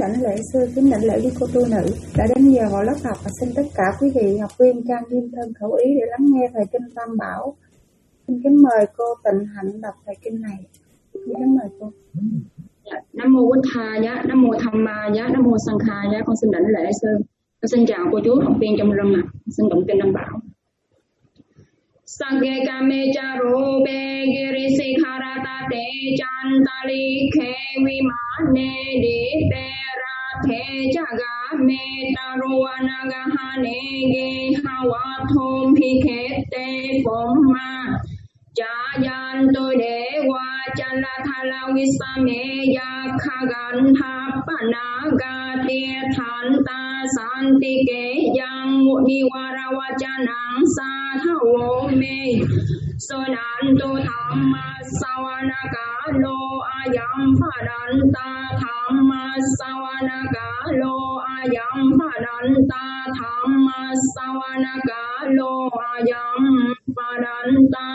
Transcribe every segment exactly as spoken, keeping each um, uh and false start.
đảnh lễ sư, kính đảnh lễ quý cô tu nữ đã đến giờ vào lớp học, và xin tất cả quý vị học viên trang nghiêm thân khẩu ý để lắng nghe thời kinh Tam Bảo. Xin kính mời cô Tịnh Hạnh đọc thời kinh này. Xin kính mời cô. Dạ, Nam mô Bụt Thà giá, Nam mô Tham Ma giá, Nam mô Sang Kha giá. Con xin đảnh lễ sư. Con xin chào cô chú học viên trong râm ạ. Xin đọc kinh Tam Bảo. Sage kame charo be giri sikharata te chantali khe vimane di te ra the jaga me taruanaga hane ge hawa thom hi khe te phom ma cha yan tôi để qua chan la tha la visa me ya khagan tha pana ga tia than ta san ti ke yang muni wara wa chanang sa tha wo me so nan tu tham ma sawana ka lo ayam phadan ta tham ma sawana ka lo ayam phadan ta tham ma sawana ka lo ayam phadan ta.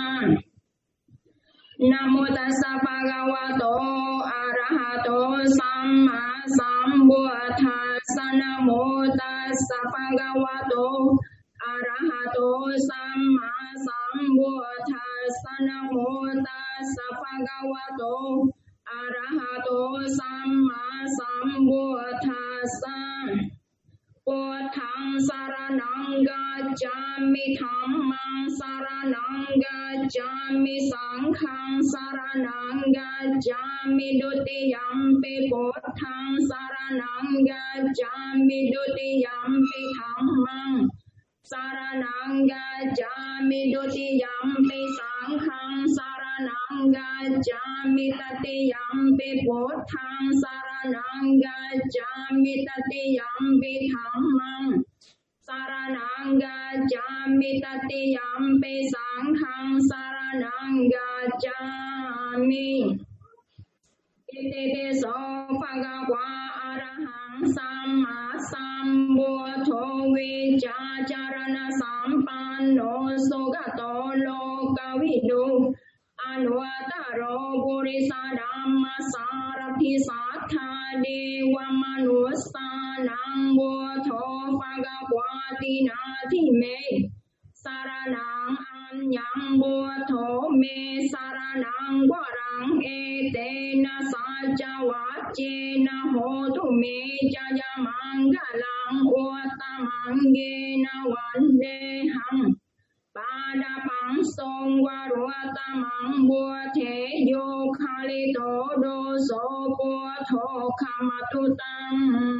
Namo tassa bhagavato arahato samma sambuddhassa. Namo tassa bhagavato arahato samma sambuddhassa. Namo tassa bhagavato arahato samma sambuddhassa. Buddhaṃ saranang gacchāmi, dhammāṃ saranang gacchāmi, saṅghāṃ saranang gacchāmi, dutiyampi buddhaṃ saranang gacchāmi, dutiyampi dhammāṃ saranang gacchāmi, dutiyampi saṅghāṃ saranang gacchāmi, tatiyampi buddhaṃ saranang gacchāmi, tatiyampi dhammāṃ saranang gacchāmi, tatiyampi saṅghāṃ saranang gacchāmi. Itipiso bhagava arahaṃ samma sambuddho vijjācarana sampanno sugato lokavidu anuttaro purisa dhamma sarathi sattha deva manussanang buddho bhagavati nati me saranang anyang buddho me saranang varang etena saja vacchena hotu me jaya mangalang uttamangena vandeham padapang song varutamang buddhe yo khalito doso buddho kamatutam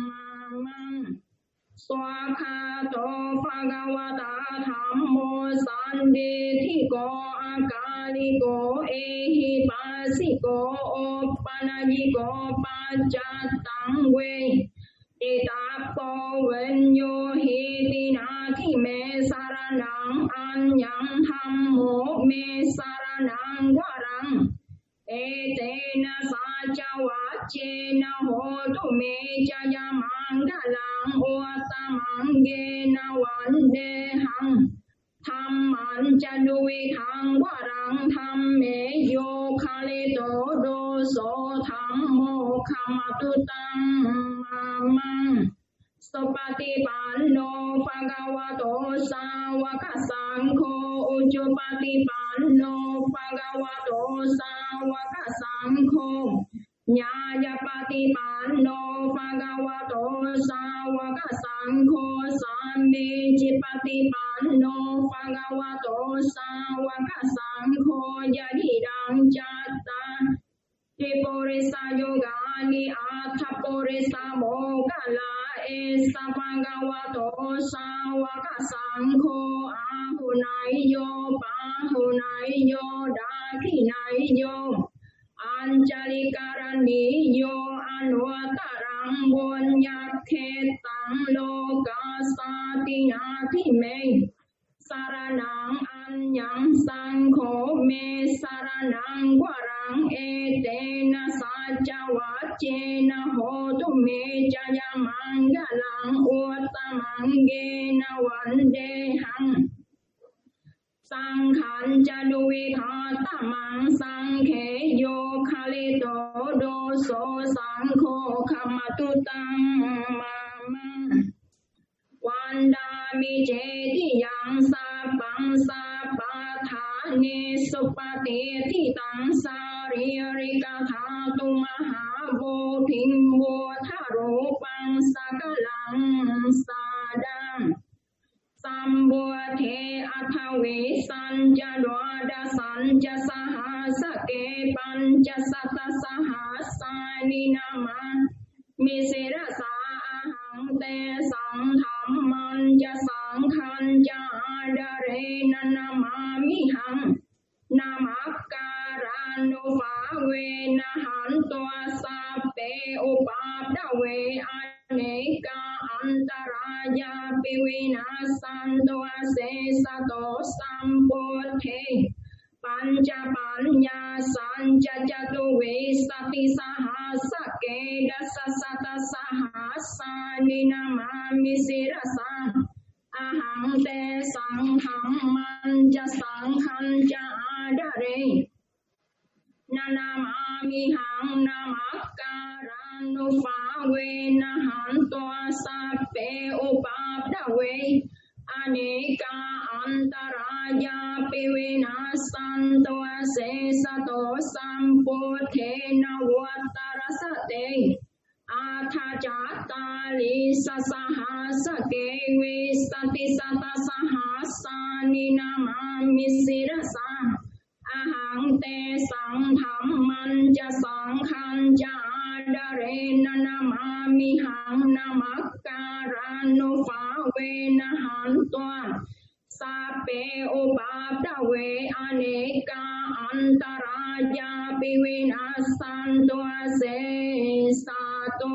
swakhato bhagavata dhammo sandithiko akaliko ehipasiko oppanayiko paccatang ve itapo venyo hitinaki me saranang anyang dhammo me saranang varang etena saja vacchena hotu me jaya mangalang uttamangena vandeham dhamman jaduvithang varang dhamme yo khalito doso dhammo kamatutam mamang Supatipanno bhagavato sāvaka saṅkho Ujjupatipanno bhagavato sāvaka saṅkho Nyājapatipanno bhagavato sāvaka saṅkho Sammecchipatipanno bhagavato sāvaka saṅkho Yadidang catta Tripurisa yogani atthapurisa mogala esa bhagavato sāvaka saṅkho ahunayyo pahunayyo dakhinayyo anjalikaraniyo anuttarang bunyakhetang lokasatinati me saranang anyang saṅkho me saranang varang etena saja vacchena hotu me jaya mangalang uttamangena vandeham saṅghāṃ jaduvithātamang saṅkhe yo khalito doso saṅkho kamatutam Mama Wanda mi che ti yang sa pang sa pa tha ni supati ti tang sa ri ri ka tha tu maha vô thinh vô tha ro pang sa ka lang sa dam sam vô the atha ve san ja dwa da san ja sa ha sa ke pan ja sa ta sa ha sa ni na ma mi se ra sa ahang te sang tham man ja sang khan ja da re na na ma mi hang Namakaranu Phāve Nahantua Sape Upadave Aneka Antaraya Pivinasantua Sesato Samputhe Pancha Panya Sanja Jatu Vesati Sahasa Kedasa Sata Sahasa Ninamami Sirasa Ahang te sang hang man ja sang han ja adare Nanamami hang namakaranu Phāve Nahantua Sape Upadave Aneka Antaraya Pivinasantua Sesato Samputhe Navatarasate Atha Jata Lisa Sahasa Kevi Sati Sata Sahasa Ninamami Sirasa Ahang Te Sang Tham Man Ja Sang Khan Ja Adare Nanamami Hang Namakaranu Phāve Nahantua Sape Upadave Aneka Antaraya Pivinasantua Sesato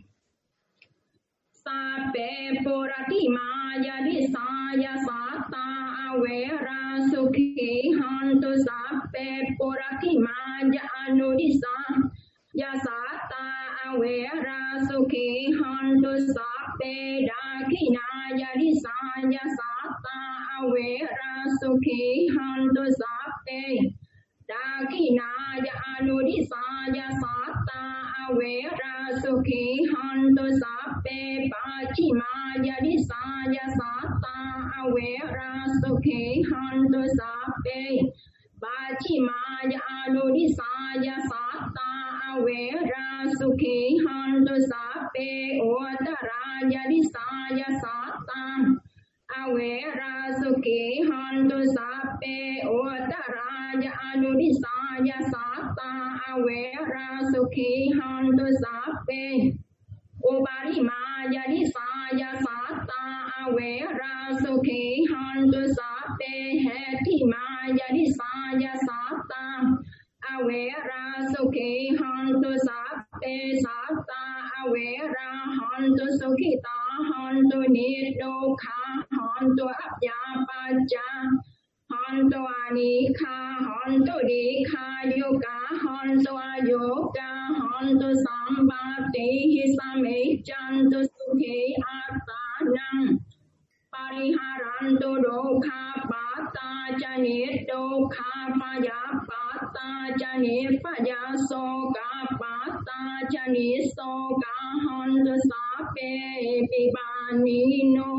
Sape Purati Maya Disaya Sata Avera Sukhi Hantu Sape Purati Maya Anudisa Yasata Avera Sukhi Hantu Sape Dakinaya Disaya Sata Avera Sukhi Hantu Sape Dakinaya Anudisaya Sata Avera Sukhi Hantu Sape Pachimaya Disaya Sata Avera Sukhi Hantu Sape Pachimaya Anudisaya Sata Avera Sukhi Hantu Sape Uttaraya Disaya Sata Avera Sukhi Hantu Sape Uttaraya Anudisaya Sata Avera Sukhi Hantu Sape Uparimaya Disaya Sata Avera Sukhi Hantu Sape Hetimaya Disaya Sata Avera Sukhi Hantu Sape Sata Avera Hantu Sukhita Hantu Nidokha Hantu Abhyapacha Hantu Anikha Hantu Dikha Yoga Hantu Ayoga Hantu Sambati Hisamechantu Sukhi Attanam Pariharantu Dokha Pata Janit Dokha Paya Pata Janit Paya Soka Pata Janit Soka Hantu Sape Pibanino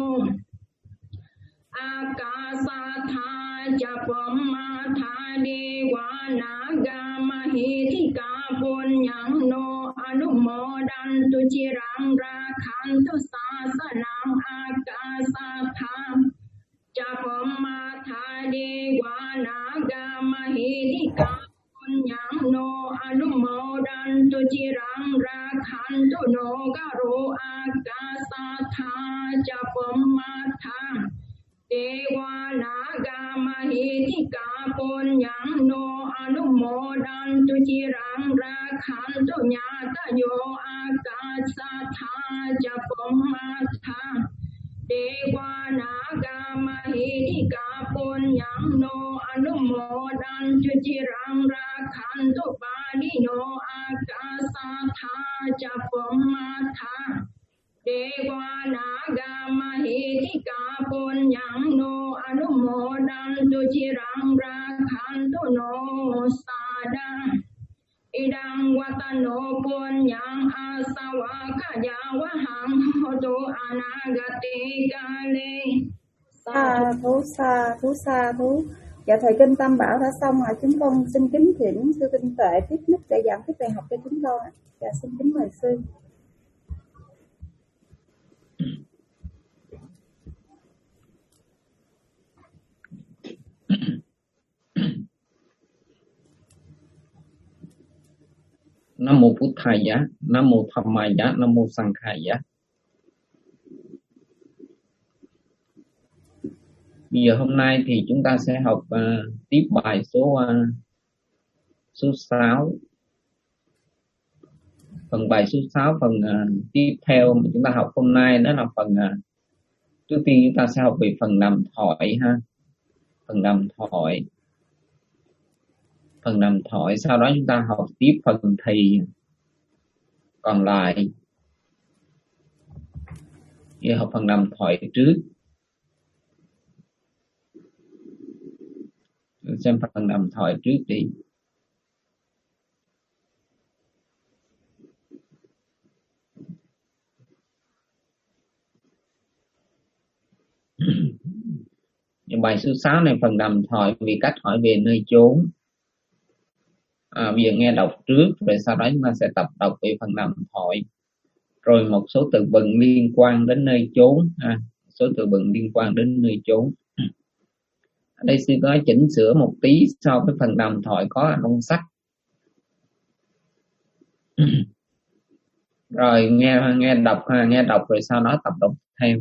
Akasatha Japammatha Devanaga Mahitika Punyang No Anumodantu Chirang Rakhantu Sasanam Akasatha Japammatha Devanaga Mahitika Punyang No Anumodantu Chirang Rakhantu No Garo Akasatha Japammatha Devanaga Mahitika Punyang No Anumodantu Chirang Rakhantu Nyata Yo Akasatha Japammatha Devanaga Mahitika Punyang No Anumodantu Chirang Rakhantu Padino Akasatha Japammatha Devanaga Mahitika Punyang No Anumodantu Chirang Rakhantu No Sada Idang Watano Punyang Asawakaya hằng hotu anagati kale. Sa thú sa thú sa thú. Dạ thầy kinh Tam Bảo đã xong rồi, chúng con xin kính thỉnh sư Tinh Tuệ tiếp mic để giảng tiếp bài học cho chúng con. Dạ xin kính mời sư. Nam mô Bụt Thầy giá, Nam mô Tham Mai giá, Nam mô Sang Khai giá. Bây giờ hôm nay thì chúng ta sẽ học uh, tiếp bài số uh, số sáu. Phần bài số sáu, phần uh, tiếp theo mà chúng ta học hôm nay đó là phần uh, trước tiên chúng ta sẽ học về phần nằm thoại ha. Phần nằm thoại. Phần nằm thoại, sau đó chúng ta học tiếp phần thì còn lại. Giờ học phần nằm thoại trước. Xem phần nằm thoại trước đi. Bài số sáu này phần nằm thoại vì cách hỏi về nơi chốn. À, bây giờ nghe đọc trước rồi sau đó chúng ta sẽ tập đọc về phần nằm thoại, rồi một số từ vựng liên quan đến nơi chốn. À, số từ vựng liên quan đến nơi chốn. Ở đây sư có chỉnh sửa một tí so với phần nằm thoại có ở trong sách. Rồi nghe nghe đọc nghe đọc rồi sau đó tập đọc theo.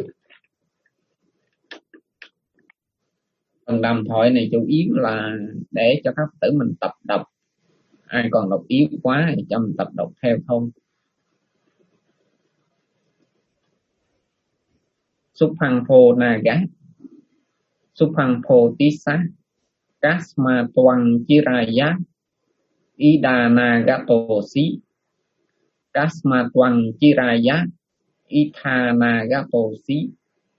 Phần nằm thoại này chủ yếu là để cho các tử mình tập đọc. Ai còn đọc yếu quá thì cho mình tập đọc theo thôi. Supangpo naga, Supangpo tisa, Kasma twang chiraya, Ida nagatosi, Kasma twang chiraya, Itha nagatosi,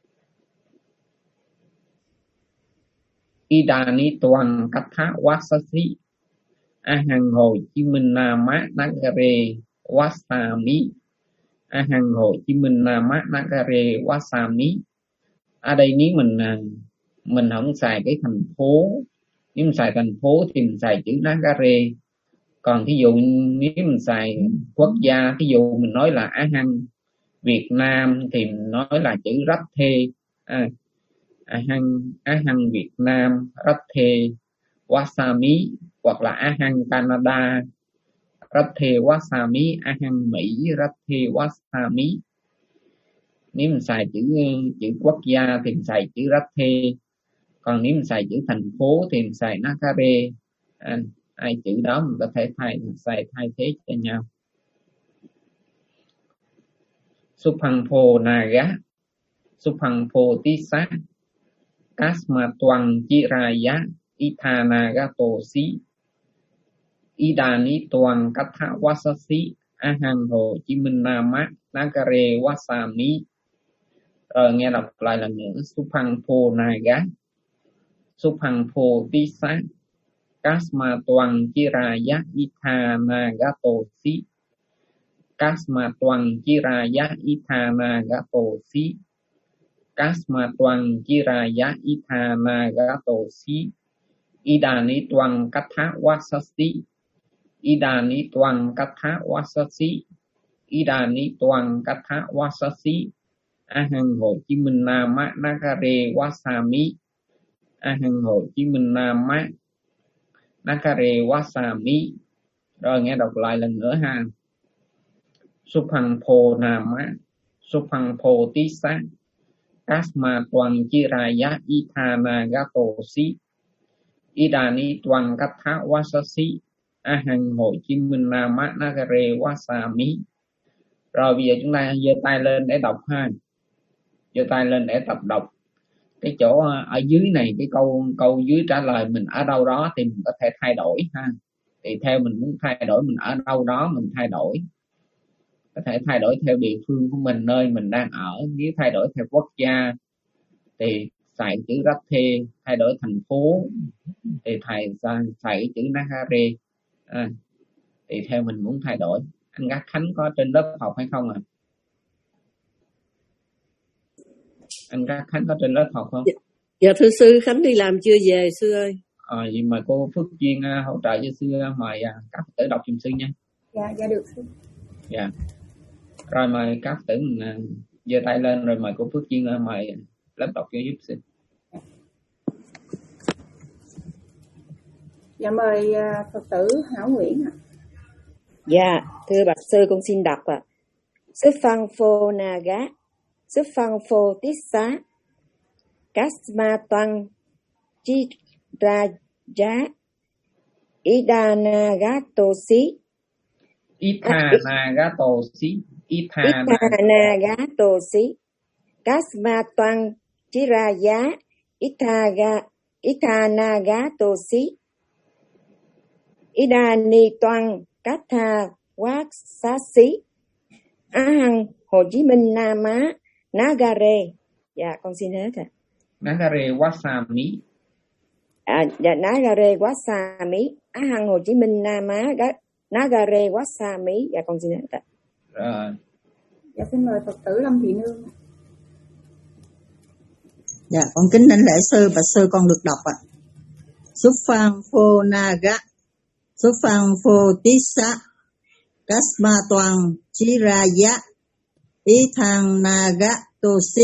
Idani twang katha wasasi, Ahang Hồ Chí Minh Nam Mát Nagare Wasami. Ahang Hồ Chí Minh Nam Mát Nagare Wasami. Ở đây nếu mình mình không xài cái thành phố, nếu mình xài thành phố thì mình xài chữ Nagare. Còn ví dụ nếu mình xài quốc gia, ví dụ mình nói là Ahang Việt Nam thì mình nói là chữ Rathe. À, Ahang Ahang Việt Nam Rathe Wasami, hoặc là Ahang Canada Rathe Wasami, Ahang Mỹ Rathe Wasami. Nếu mình xài chữ chữ quốc gia thì mình xài chữ Rathe, còn nếu mình xài chữ thành phố thì mình xài Nagare. À, hai chữ đó mình có thể thay xài thay thế cho nhau. Supangpo naga, Supangpo tisa, Kasma twang chiraya, Ithana gatosi, Idani twang katha wasasi, Ahang Hồ Chí Minh Nam Mát Nagare Wasami. Rồi nghe đọc lại lần nữa. Supangpo naga, Supangpo tisa, Kasma twang chiraya, Ithana gatosi, Kasma twang chiraya, Ithana gatosi, Kasma twang chiraya, Ithana gatosi, Idani twang katha wasasi, Idani twang katha wasasi, Idani twang katha wasasi, Ahang Hồ Chí Minh Nam Mát Nagare Wasami, Ahang Hồ Chí Minh Nam Mát Nagare Wasami. Rồi nghe đọc lại lần nữa ha. Supangpo Nam Mát, Supangpo tisa, Kasma twang chiraya, Ithana gatosi, Idani twang katha wasasi, Ahang Hồ Chí Minh Nam Mát Nagare Wasami. Rồi bây giờ chúng ta giơ tay lên để đọc ha. Giơ tay lên để tập đọc. Cái chỗ ở dưới này, cái câu câu dưới trả lời mình ở đâu đó thì mình có thể thay đổi ha. Thì theo mình muốn thay đổi mình ở đâu đó mình thay đổi. Có thể thay đổi theo địa phương của mình, nơi mình đang ở. Nếu thay đổi theo quốc gia thì xài chữ Rathe, thay đổi thành phố thì thầy xài chữ Nagare. À, thì theo mình muốn thay đổi. Anh Gác Khánh có trên lớp học hay không à? Anh các Khánh có trên lớp học không? Dạ, dạ thưa sư, Khánh đi làm chưa về sư ơi. Ờ, vậy mà cô Phước Duyên uh, hỗ trợ cho sư uh, mời uh, các Phật tử đọc giùm sư nha. Dạ, dạ được sư. Dạ. Rồi mời các Phật tử mình uh, giơ tay lên rồi mời cô Phước Duyên uh, mời lớp đọc cho giúp sư. Dạ mời uh, Phật tử Hảo Nguyễn ạ. Dạ, thưa bạch sư con xin đọc ạ. Sức phăng phô naga, sức phăng phô tít xá, kasma toang chi ra giá, idana gato si, Ithana gato si, Ithana gato si, kasma toang chi ra giá, itaga, itana gato si, idani toang Katha Quát Xá Xí Á Hằng Hồ Chí Minh Nam Á Nagare. Dạ con xin hết ạ. Nagare Wasami. À, dạ Nagare Wasami Á Hằng Hồ Chí Minh Nam Á Nagare Wasami. Dạ con xin hết ạ. Rồi. Dạ xin mời Phật tử Lâm Thị Nương. Dạ con kính đảnh lễ sư và sư con được đọc ạ. Suphan Phô Naga Suphan Phô Tisa Kasma Toàn Chiraya Ithang Naga Tosi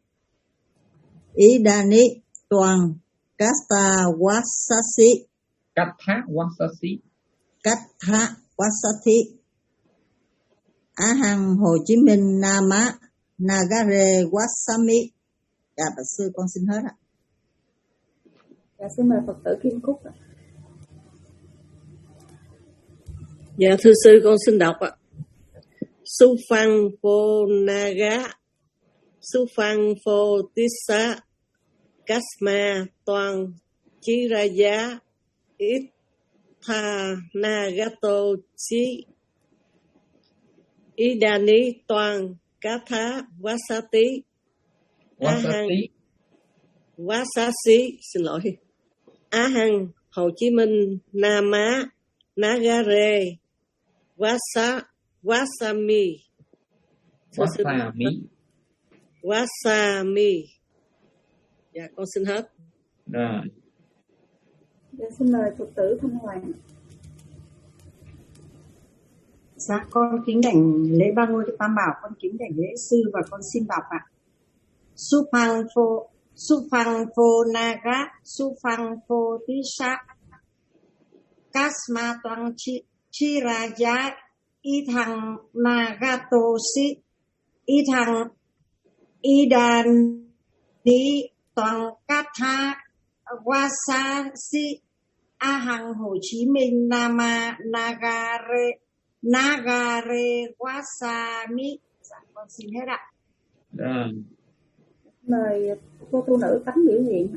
Idani Toàn Kasta Wasasi Katha Wasasi Katha Wasati Á Hằng Hồ Chí Minh Nam Á Nagare Wasami. Dạ bạch sư con xin hết ạ. Dạ xin mời Phật tử Kim Cúc ạ. Dạ thưa sư con xin đọc ạ. Su phăng phô naga, su phăng phô tissa, kasma toàn chi ra giá, ít tha nagato chi, idani toàn katha wasati, Wasati wasasi xin lỗi, Á Hằng Hồ Chí Minh Nam Á Nagare Wasa Wasami Wasami Wasami. Dạ con xin hết. Rồi. Dạ xin mời Phật tử Thanh Hoàng. Dạ con kính đảnh lễ ba ngôi Tam Bảo, con kính đảnh lễ sư và con xin đọc ạ. Supang phô Supang phô naga Supang phô tisa Kasma toang chi chiraya Ithang nagato si Ithang idani toang katha wasa si A Hằng Hồ Chí Minh Nama Nagare Nagare Wasami. Dạ con xin hết ạ. Rồi. Mời cô tu nữ Tánh biểu hiện.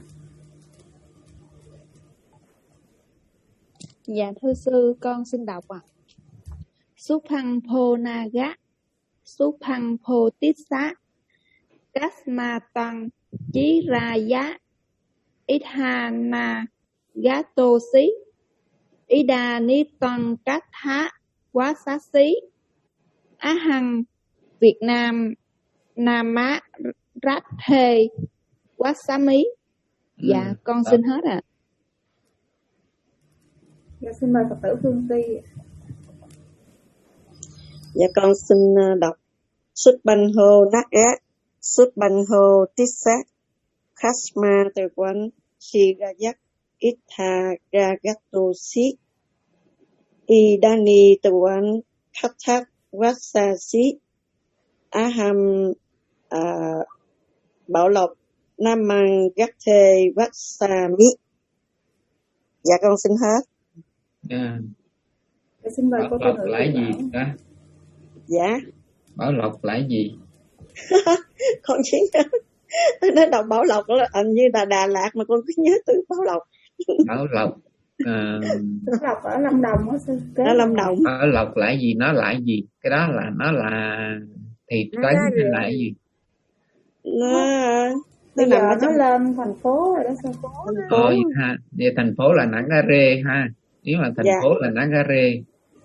Dạ thưa sư con xin đọc ạ. Supang pho naga, supang pho tissa, kasma tăng chí ra giá, ithana gato xí, ida ni tăng cát thá quá xá xí, Á Hằng Việt Nam Nam Á Rát Thê Quá Xá Mí. Dạ ừ, con xin hết ạ. À. Dạ xin mời Phật tử Phương Ti. Dạ con xin đọc Xuất Banh Hô Nát Gác, Xuất Banh Hô Tít Sát, Khasma Từ Quán, Si Ga Giác, Ít Hà Ga Gác Tô Xí, Y Đani Từ Quán, Khát Thác Vát Sa Xí, Á Hàm à, Bảo Lộc, Nam Mang Gác Thê Vát Sa Mí. Dạ con xin hết. À. Xin mời Bảo Lộc là gì đó? Dạ. Bảo Lộc là gì? Con chỉ nó đọc Bảo Lộc là hình như là Đà Lạt mà con cứ nhớ từ Bảo Lộc. Bảo Lộc. À... Bảo Lộc ở Lâm Đồng á. Ở Lâm Đồng. Bảo Lộc là gì? Nó là gì? Cái đó là nó là thị trấn hay là cái gì? Nó bây giờ nó trong... lên thành phố rồi đó. Thành phố. Rồi ha. Vậy thành phố là Nagare ha. Nếu mà thành dạ. phố là Nagare.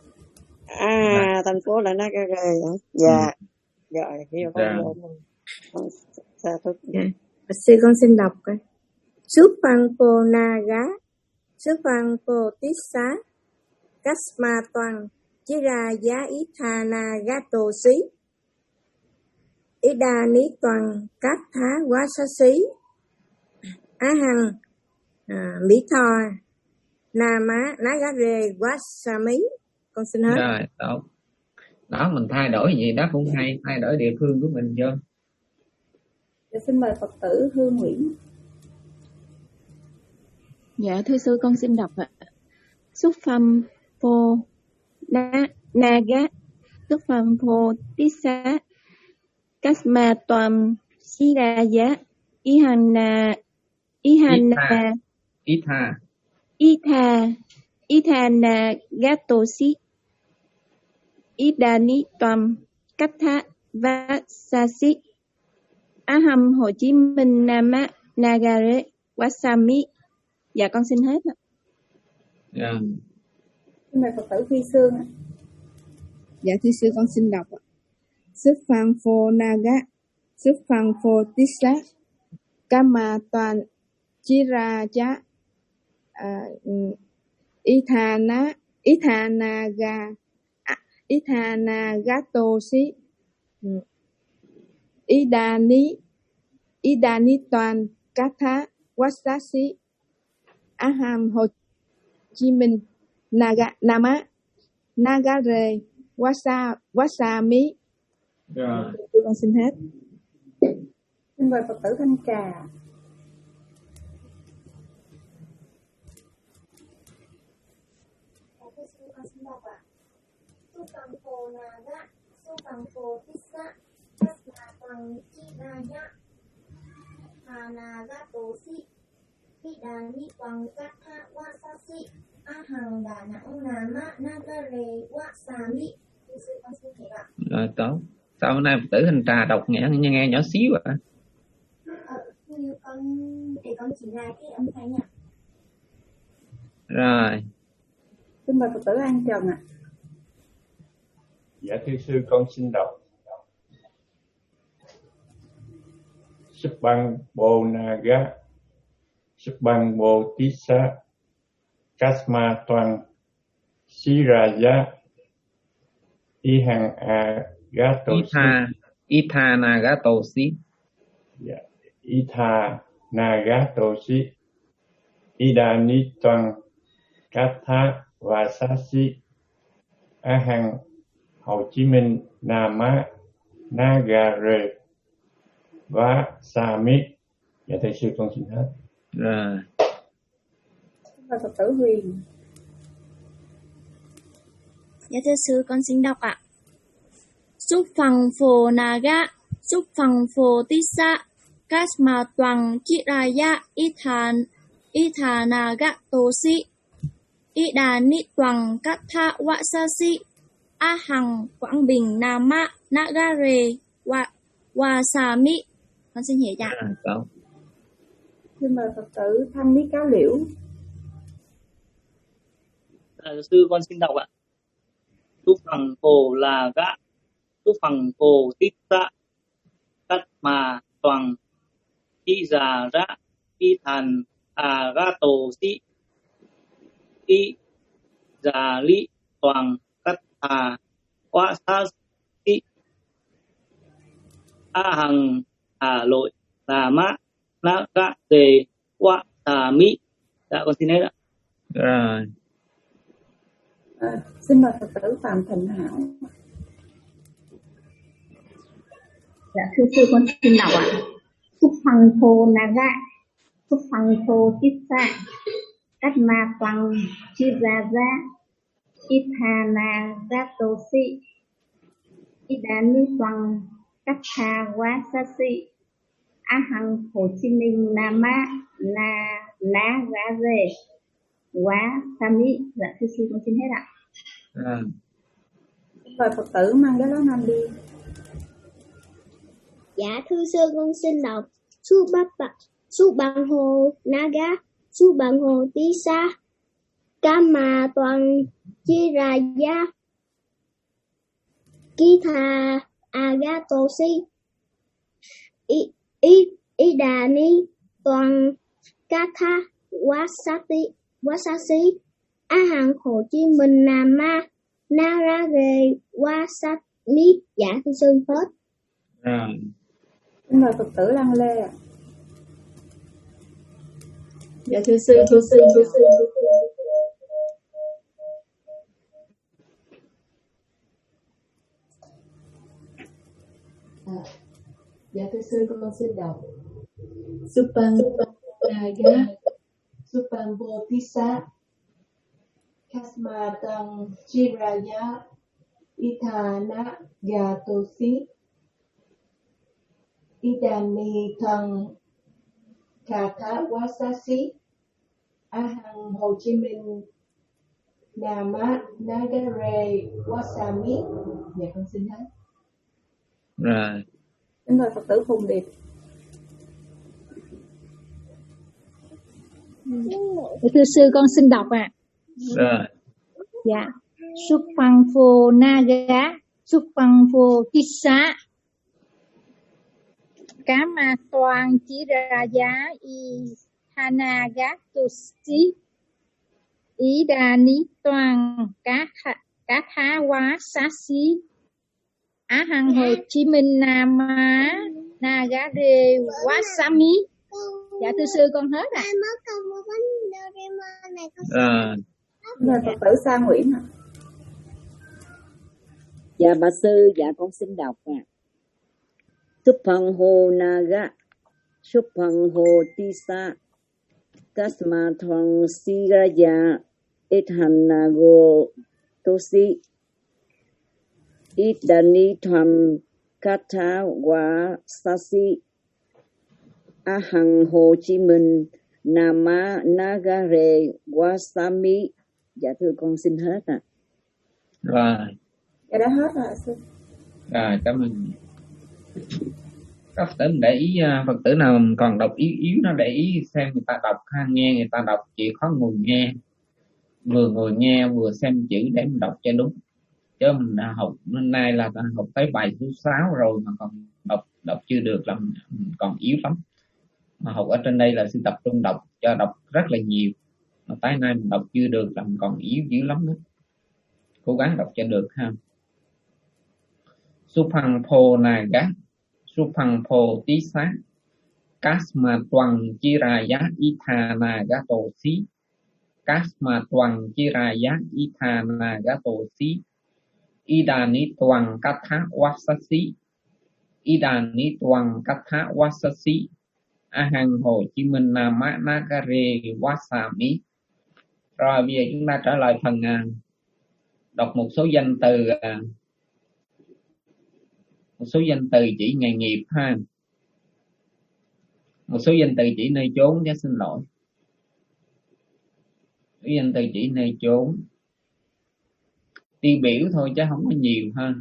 À, à thành phố là Nagare. Dạ. Ừ. Rồi, hiểu không? Dạ thôi. Dạ. Bạch sư con xin đọc coi. Supangpo naga, supangpo tissa, kasma toàn, chiraya ithana gatosi, idani toàn katha wasasi, ahang à, mỹ thò, nama nagare wasami. Con xin hết. Rồi, tốt. Đó, mình thay đổi gì đó cũng hay, thay đổi địa phương của mình vô. Dạ, xin mời Phật tử Hương Nguyễn. Dạ thưa sư con xin đọc ạ. Xúc pham phô na naga, xúc pham phô tissa, kasma toàn shiraya, ihana ihana Itha itha ithana gatosi, idani toàn katha vasasi, aham Hồ Chí Minh nama nagare wasami. Dạ con xin hết ạ. Yeah. Xin mời Phật tử Phi Sương ạ. Dạ thưa sư con xin đọc ạ. Sức phang phô naga, sức phang phô tissa, kama toàn chiraja, ithana ithanaga ithanagatosi, idani idani toàn katha wasasi, aham Hồ Chí Minh naga nama nagare wasa wasami. Rồi. Con xin hết. Xin mời Phật tử Thanh Trà. Idani toàn katha wasasi, ahang đà nẵng nama nagare wasami. Rồi, tốt. Sao hôm nay Phật tử Thanh Trà đọc nghe, nghe, nghe nhỏ xíu ạ? Ờ, như con, để con chỉ ra cái âm thanh nha. Rồi. Xin mời Phật tử An Trần ạ. Dạ thưa sư con xin đọc. Subang Bo Naga, Subang Bo Tissa, Kasma toàn Shiraya, Ihang Agatosi. Itha Itha Nagatosi. Dạ. Itha Nagatosi, Idani toàn Katha Vasasi, Ahang Hồ Chí Minh Nama Nagare Vasami. Dạ thầy sư con xin hết. Rồi. Xin mời Phật tử Huyền. Dạ thưa sư con xin đọc ạ. Xúc phẳng phổ naga, xúc phẳng phổ tissa, kasma toàn chiraya ithan ithana tosi, idani toàn katha wasasi, ahang Quảng Bình nama nagare wa wasami. Con xin hiểu dạ. À, Xin mời Phật tử Thanh Lý Cáo Liễu. À, sư con xin đọc ạ. Túc phẳng phổ là gã, túc phẳng phổ tít dạ, cắt mà toàn, y già ra, y thần à gã tổ sĩ, y già lý toàn, cắt à quá sát sĩ, a hằng à lội là mát, nát gã đề quá tà mỹ. Dạ con xin hết ạ. Rồi. À, xin mời Phật tử Phạm Thịnh Hảo. Dạ thưa sư con xin đọc ạ. Xúc phăng thô naga, xúc phăng thô tissa, cắt ma tăng chiraja, ithana gatosi, idani tăng katha wasasi, ahang Hồ Chí Minh nama na nagare wasami. Dạ thưa sư con xin hết ạ. À. Mời Phật tử Mang Cái Lá Nam đi. Dạ thưa sư con xin đọc. Su bắp su bằng hồ naga, su bằng hồ tissa, kama toàn chiraya, kitha agatosi, ý ý ý đà ni toàn Katha Wasati Wasasi A Hằng Hồ Chí Minh Nam Ma Narage Wasani. Dạ thưa sư hết. Rồi. Xin mời Phật tử Lăng Lê ạ. Dạ thưa sư, thưa sư, thưa sư. À, dạ thưa sư, con xin đọc. Supang Naga Supang Bodhisa Kasma Tang Jiraya Ithana Yatosi Idani Thang Katha Wasasi Ahang Hồ Chí Minh Nama Nagare Wasami. Dạ con xin hết. Rồi. Xin mời Phật tử Phùng Điệp. Thưa sư, con xin đọc ạ. À. Rồi. Dạ. Supangpo Naga Supangpo Tissa Kama Toàn Chiraya I Hanagatusi Idani Toàn Katha Wasasi Á Hằng Hồ Chí Minh Nam Má Nagare Wasami. Dạ thưa sư, con hết ạ. Rồi. Mời Phật tử Sa Nguyễn ạ. Dạ bà sư, dạ con xin đọc ạ. À. Supang Ho Naga Supang Ho Tisa Kasma Thong Siraya Ethanago Tosi Idani Tham Katha Wa Sasi Ahang Hồ Chí Minh Nama Nagare Wasami. Dạ thưa con xin hết ạ. À. Rồi. Dạ đã hết rồi sư. Rồi, cảm ơn. Các Phật tử để ý, Phật tử nào còn đọc yếu yếu nó để ý xem người ta đọc ha, nghe người ta đọc chỉ khó ngồi nghe, vừa ngồi nghe vừa xem chữ để mình đọc cho đúng. Chứ mình học hôm nay là học tới bài số sáu rồi mà còn đọc đọc chưa được là mình còn yếu lắm. Mà học ở trên đây là sư tập trung đọc cho đọc rất là nhiều, mà tới nay mình đọc chưa được là mình còn yếu dữ lắm nữa. Cố gắng đọc cho được ha. Supang Po Naga Supang Po Tisa Kasma Toàn Chiraya Ithana Gatosi Kasma Toàn Chiraya Ithana Gatosi Idani Toàn Katha Wasasi Idani Toàn Katha Wasasi Ahang Hồ Chí Minh Nam Mát Nagare Wasami. Rồi bây giờ chúng ta trở lại phần uh, đọc một số danh từ uh, một số danh từ chỉ nghề nghiệp ha, một số danh từ chỉ nơi chốn, chứ xin lỗi, số danh từ chỉ nơi chốn tiêu biểu thôi chứ không có nhiều ha.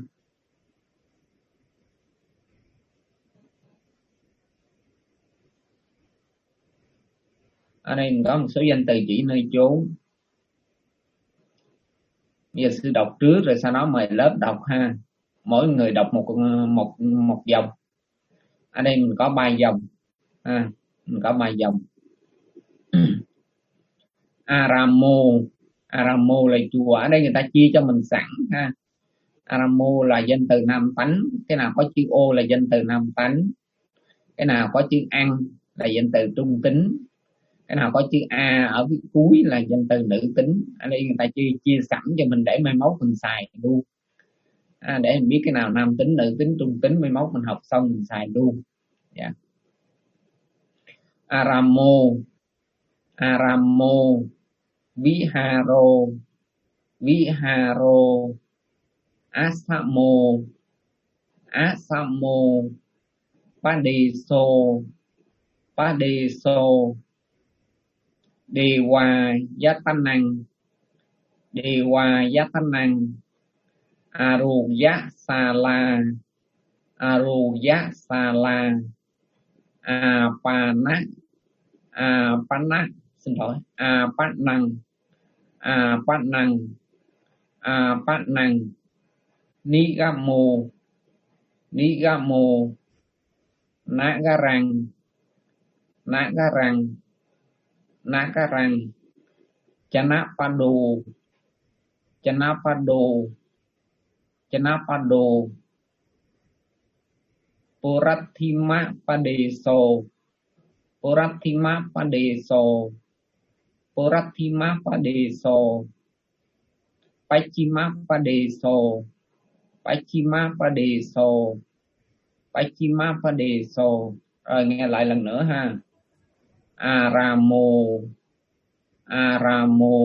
Ở đây mình có một số danh từ chỉ nơi chốn. Bây giờ sư đọc trước rồi sau đó mời lớp đọc ha. Mỗi người đọc một một một dòng. Ở đây mình có ba dòng ha, mình có ba dòng. Aramo, Aramo là chùa. Ở đây người ta chia cho mình sẵn ha. Aramo là danh từ nam tánh, cái nào có chữ ô là danh từ nam tánh, cái nào có chữ ăn là danh từ trung tính, cái nào có chữ a ở phía cuối là danh từ nữ tính. Ở đây người ta chia chia sẵn cho mình để mai mốt mình xài luôn. À, để mình biết cái nào nam tính, nữ tính, trung tính, mai mốt mình học xong mình xài luôn. Yeah. Aramo, Aramo, Viharo, Viharo, Asamo, Asamo, Padeso, Padeso, Dewa Yatanang, Dewa Yatanang, Aruya Sala, Aruya Sala, Apana, Apana, xin lỗi, Apanang, Apanang, Apanang, Nigamo, Nigamo, Nagarang, Nagarang, Nagarang, Chanapado, Chanapado, Chanapado, Purathima Padeso, Purathima Padeso, Purathima Padeso, Pachima Padeso, Pachima Padeso, Pachima Padeso. Rồi nghe lại lần nữa ha. Aramo, Aramo,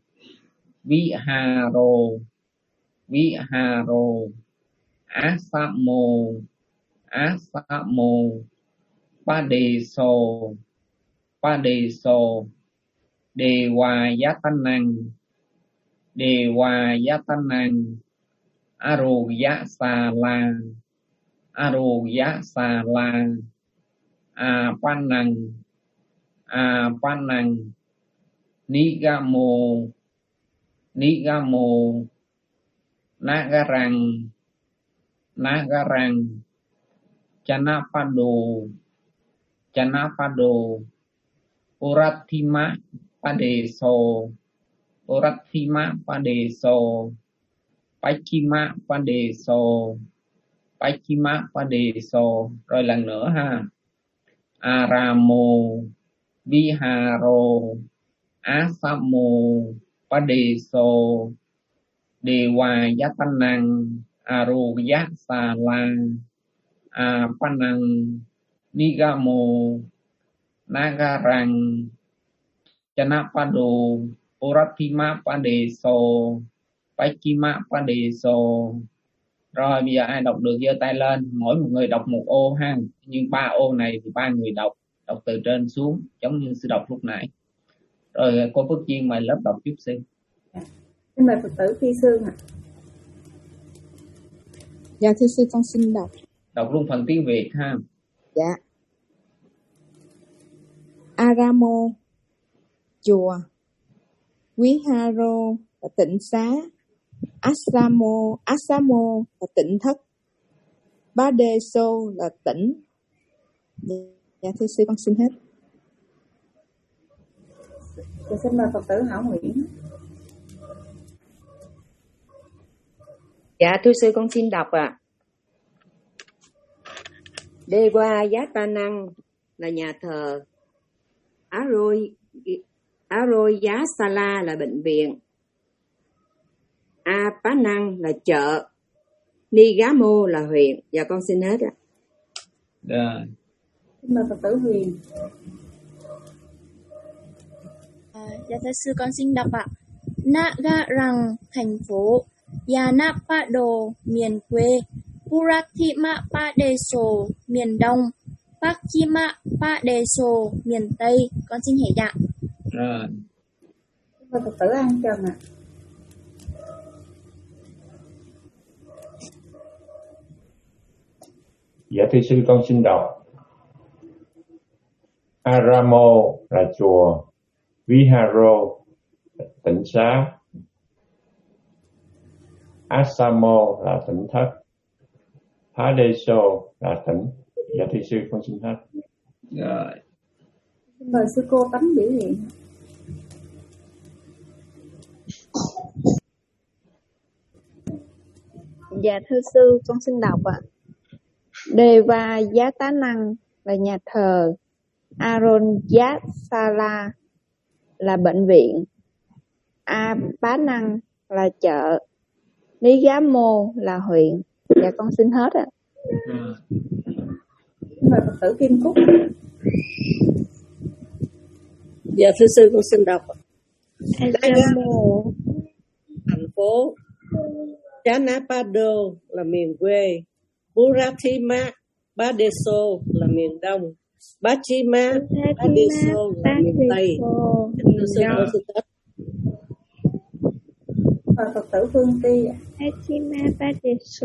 Viharo, Viharo, Asamo, Asamo, Padeso, Padeso, Dewa Yatanang, Dewa Yatanang, Arogya Sala, Arogya Sala, Apanang, Apanang, Nigamo, Nigamo, Nagarang, Nagarang, Chanapado, Chanapado, Purathima Padeso, Purathima Padeso, Pachima Padeso, Pachima Padeso. Rồi lần nữa ha. Aramo, Viharo, Asamo, Padeso, Dewa Yatanang, Arogya Sala, Apanang, Nigamo, Nagarang, Chanapado, Purathima Padeso, Pachima Padeso. Rồi bây giờ ai đọc được giơ tay lên, mỗi một người đọc một ô ha. Nhưng ba ô này thì ba người đọc, đọc từ trên xuống giống như sư đọc lúc nãy. Rồi cô Phước Duyên mời lớp đọc giúp sư. Xin mời Phật tử Phi Sương ạ. Dạ thưa sư, con xin đọc. Đọc luôn phần tiếng Việt ha. Dạ. Aramo, chùa. Viharo là tịnh xá. Asamo, Asamo là tịnh thất. Padeso là tỉnh. Dạ thưa sư, con xin hết. Dạ, xin mời Phật tử Hảo Nguyễn. Dạ thưa sư, con xin đọc ạ. À. Dewa Yatanang là nhà thờ. Aroy, Aroyasala là bệnh viện. Apanang là chợ. Nigamo là huyện. Dạ con xin hết ạ. Rồi. Xin mời Phật tử Huyền. À, dạ thưa sư, con xin đọc ạ. Nagarang thành phố, Yanapado miền quê, Purathima Padeso miền đông, Pachima Padeso miền tây. Con xin hệ dạ. Rồi. Xin mời Phật tử An Trần ạ. Dạ thưa sư, con xin đọc. Aramo là chùa, Viharo là tịnh xá, Asamo là tỉnh thất, Padeso là tỉnh. Dạ thưa sư, con xin hết. Rồi. Xin mời sư cô Tánh biểu hiện. Dạ thưa sư, con xin đọc ạ. À. Deva Yatanang là nhà thờ. Aronyasala là bệnh viện. Apanang là chợ. Nigamo là huyện. Dạ con xin hết ạ. À. Xin mời Phật tử Kim Cúc. Dạ thưa sư, con xin đọc. Asamo thành phố. Chanapado là miền quê. Purathima Padeso là miền đông. Pachima Padeso là miền tây. Thưa sư, con xin hết. Và Phật tử Phương Ti. Pachima Padeso.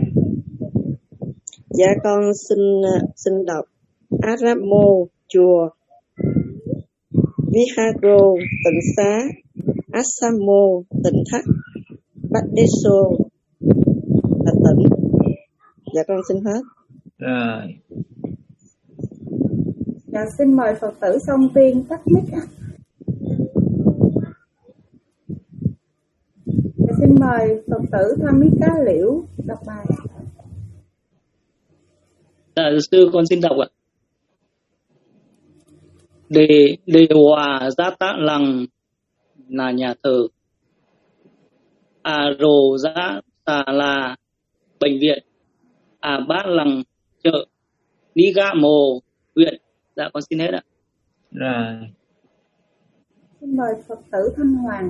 Dạ con xin xin đọc. Aramo chùa, Viharo tịnh xá, Asamo tịnh thất, Padeso là tỉnh. Dạ con xin hết. Rồi. Dạ xin mời Phật tử Song Tiên tắt mic ạ. Dạ xin mời Phật tử Tham Mít Cá Liễu đọc bài. Dạ sư con xin đọc ạ. Đề Đề Hòa Gia Tá Lăng là nhà thờ, A Rô Giá Tà là bệnh viện, A Bát Lăng chợ, Ni Gà Mô huyện. Dạ con xin hết ạ. Rồi. Xin mời Phật tử Thanh Hoàng.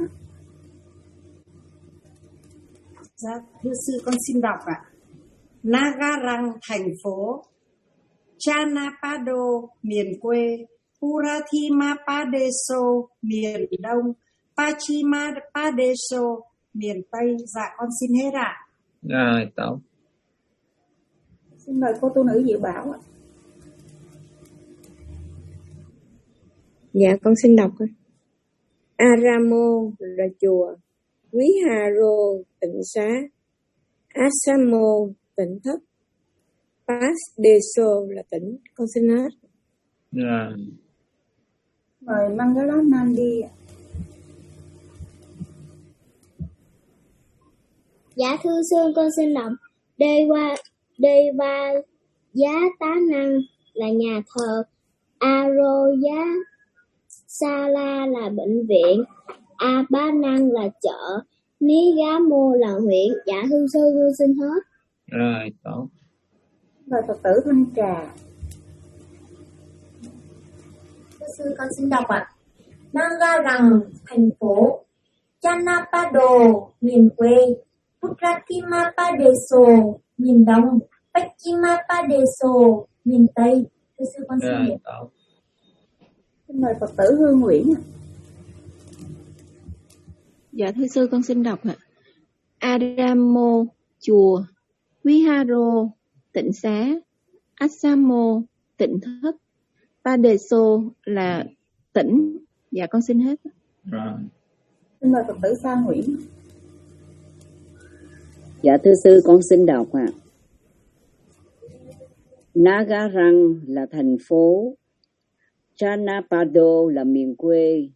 Dạ, thưa sư con xin đọc ạ. Nagarang thành phố, Chanapado miền quê, Purathima-padeso miền đông, Pachima-padeso miền tây. Dạ con xin hết ạ. Rồi, tốt. Xin mời cô tu nữ Diệu Bảo ạ. Dạ con xin đọc thôi. Aramo là chùa, Viharo tịnh xá, Asamo tỉnh thất, Pasdeso là tỉnh. Con xin hết. Rồi. Mời Mangala Nandi ạ. Dạ thưa sư con xin đọc. Deva Deva Giá Tá Năng là nhà thờ, Aroya Sala là bệnh viện, A Ba Năng là chợ, Ní Gá Mô là huyện. Dạ thưa sư con xin hết. Rồi, tốt. Mời Phật tử Thanh Trà. Thưa sư con xin đọc ạ. Nagarang thành phố, Chanapado miền quê, Purathima-padeso miền đông, Pachima-padeso miền tây. Thưa sư con xin Rồi, hiểu. tốt. Xin mời Phật tử Hương Nguyễn ạ. Dạ thưa sư con xin đọc ạ. Adamo chùa, Viharo tịnh xá, Asamo tịnh thất, Padeso là tỉnh. Dạ con xin hết. Rồi. Xin mời Phật tử Sa Nguyễn. Dạ thưa sư con xin đọc ạ. Nagarang là thành phố, Chanapado là miền quê,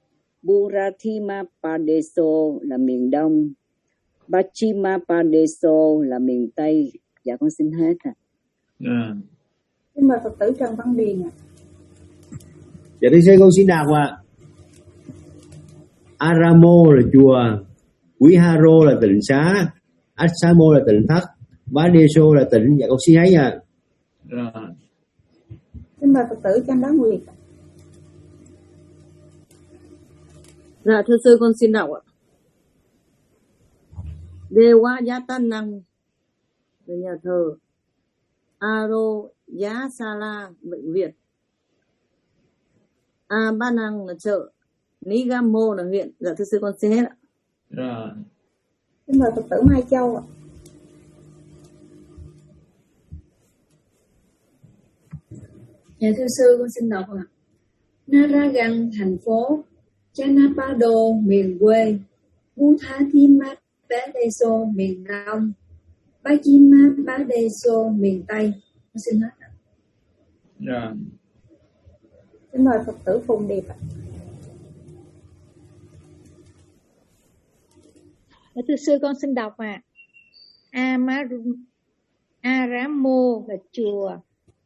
Purathima-padeso là miền đông, Pachima-padeso là miền tây. Dạ con xin hết ạ. Rồi. Xin mời Phật tử Trần Văn Điền ạ. Dạ thưa sư con xin đọc ạ. Aramo là chùa, Viharo là tịnh xá, Asamo là tịnh thất, Padeso là tỉnh. Dạ con xin hết ạ. Rồi. Xin mời Phật tử Chanh Đá Nguyệt. Dạ thưa sư con xin đọc ạ. Dewa Giá Tá Năng là nhà thờ, Aro Giá Sala bệnh viện, A Ba Năng là chợ, Ní Gá Mô là huyện. Dạ thưa sư con xin hết ạ. Rồi. Xin mời Phật tử Mai Châu ạ. Dạ thưa sư con xin đọc ạ. Naragan thành phố, Chanapado miền quê, Purathima-padeso miền đông, Pachima-padeso miền tây. Con xin hết ạ. Rồi. Xin mời Phật tử Phùng Điệp ạ. Dạ, thưa sư con xin đọc ạ. Aramo là chùa,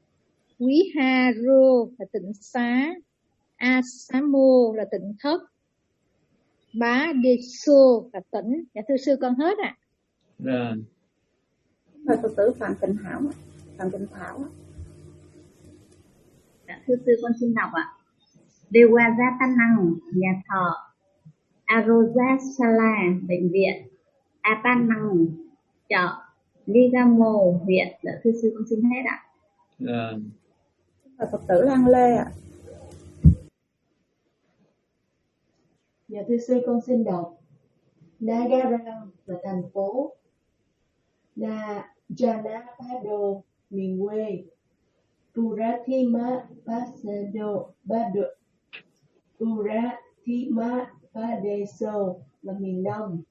Viharo là tịnh xá, Asamo là tịnh thất, Padeso là tỉnh. Dạ thưa sư con hết ạ. Rồi. Mời Phật tử Phạm Tịnh Hảo ạ. Phạm Tịnh Thảo ạ. Dạ, thưa sư con xin đọc ạ. Dewa Giá Tá Năng nhà thờ, Aroja Sala bệnh viện, A Ba Năng chợ, Ni Gá Mô huyện. Dạ thưa sư con xin hết ạ. Rồi. Mời Phật tử Lan Lê ạ. Dạ thưa sư con xin đọc. Nagarang là thành phố, Na Janapado miền quê, Purathima-padeso Bado Purathima-padeso là miền đông,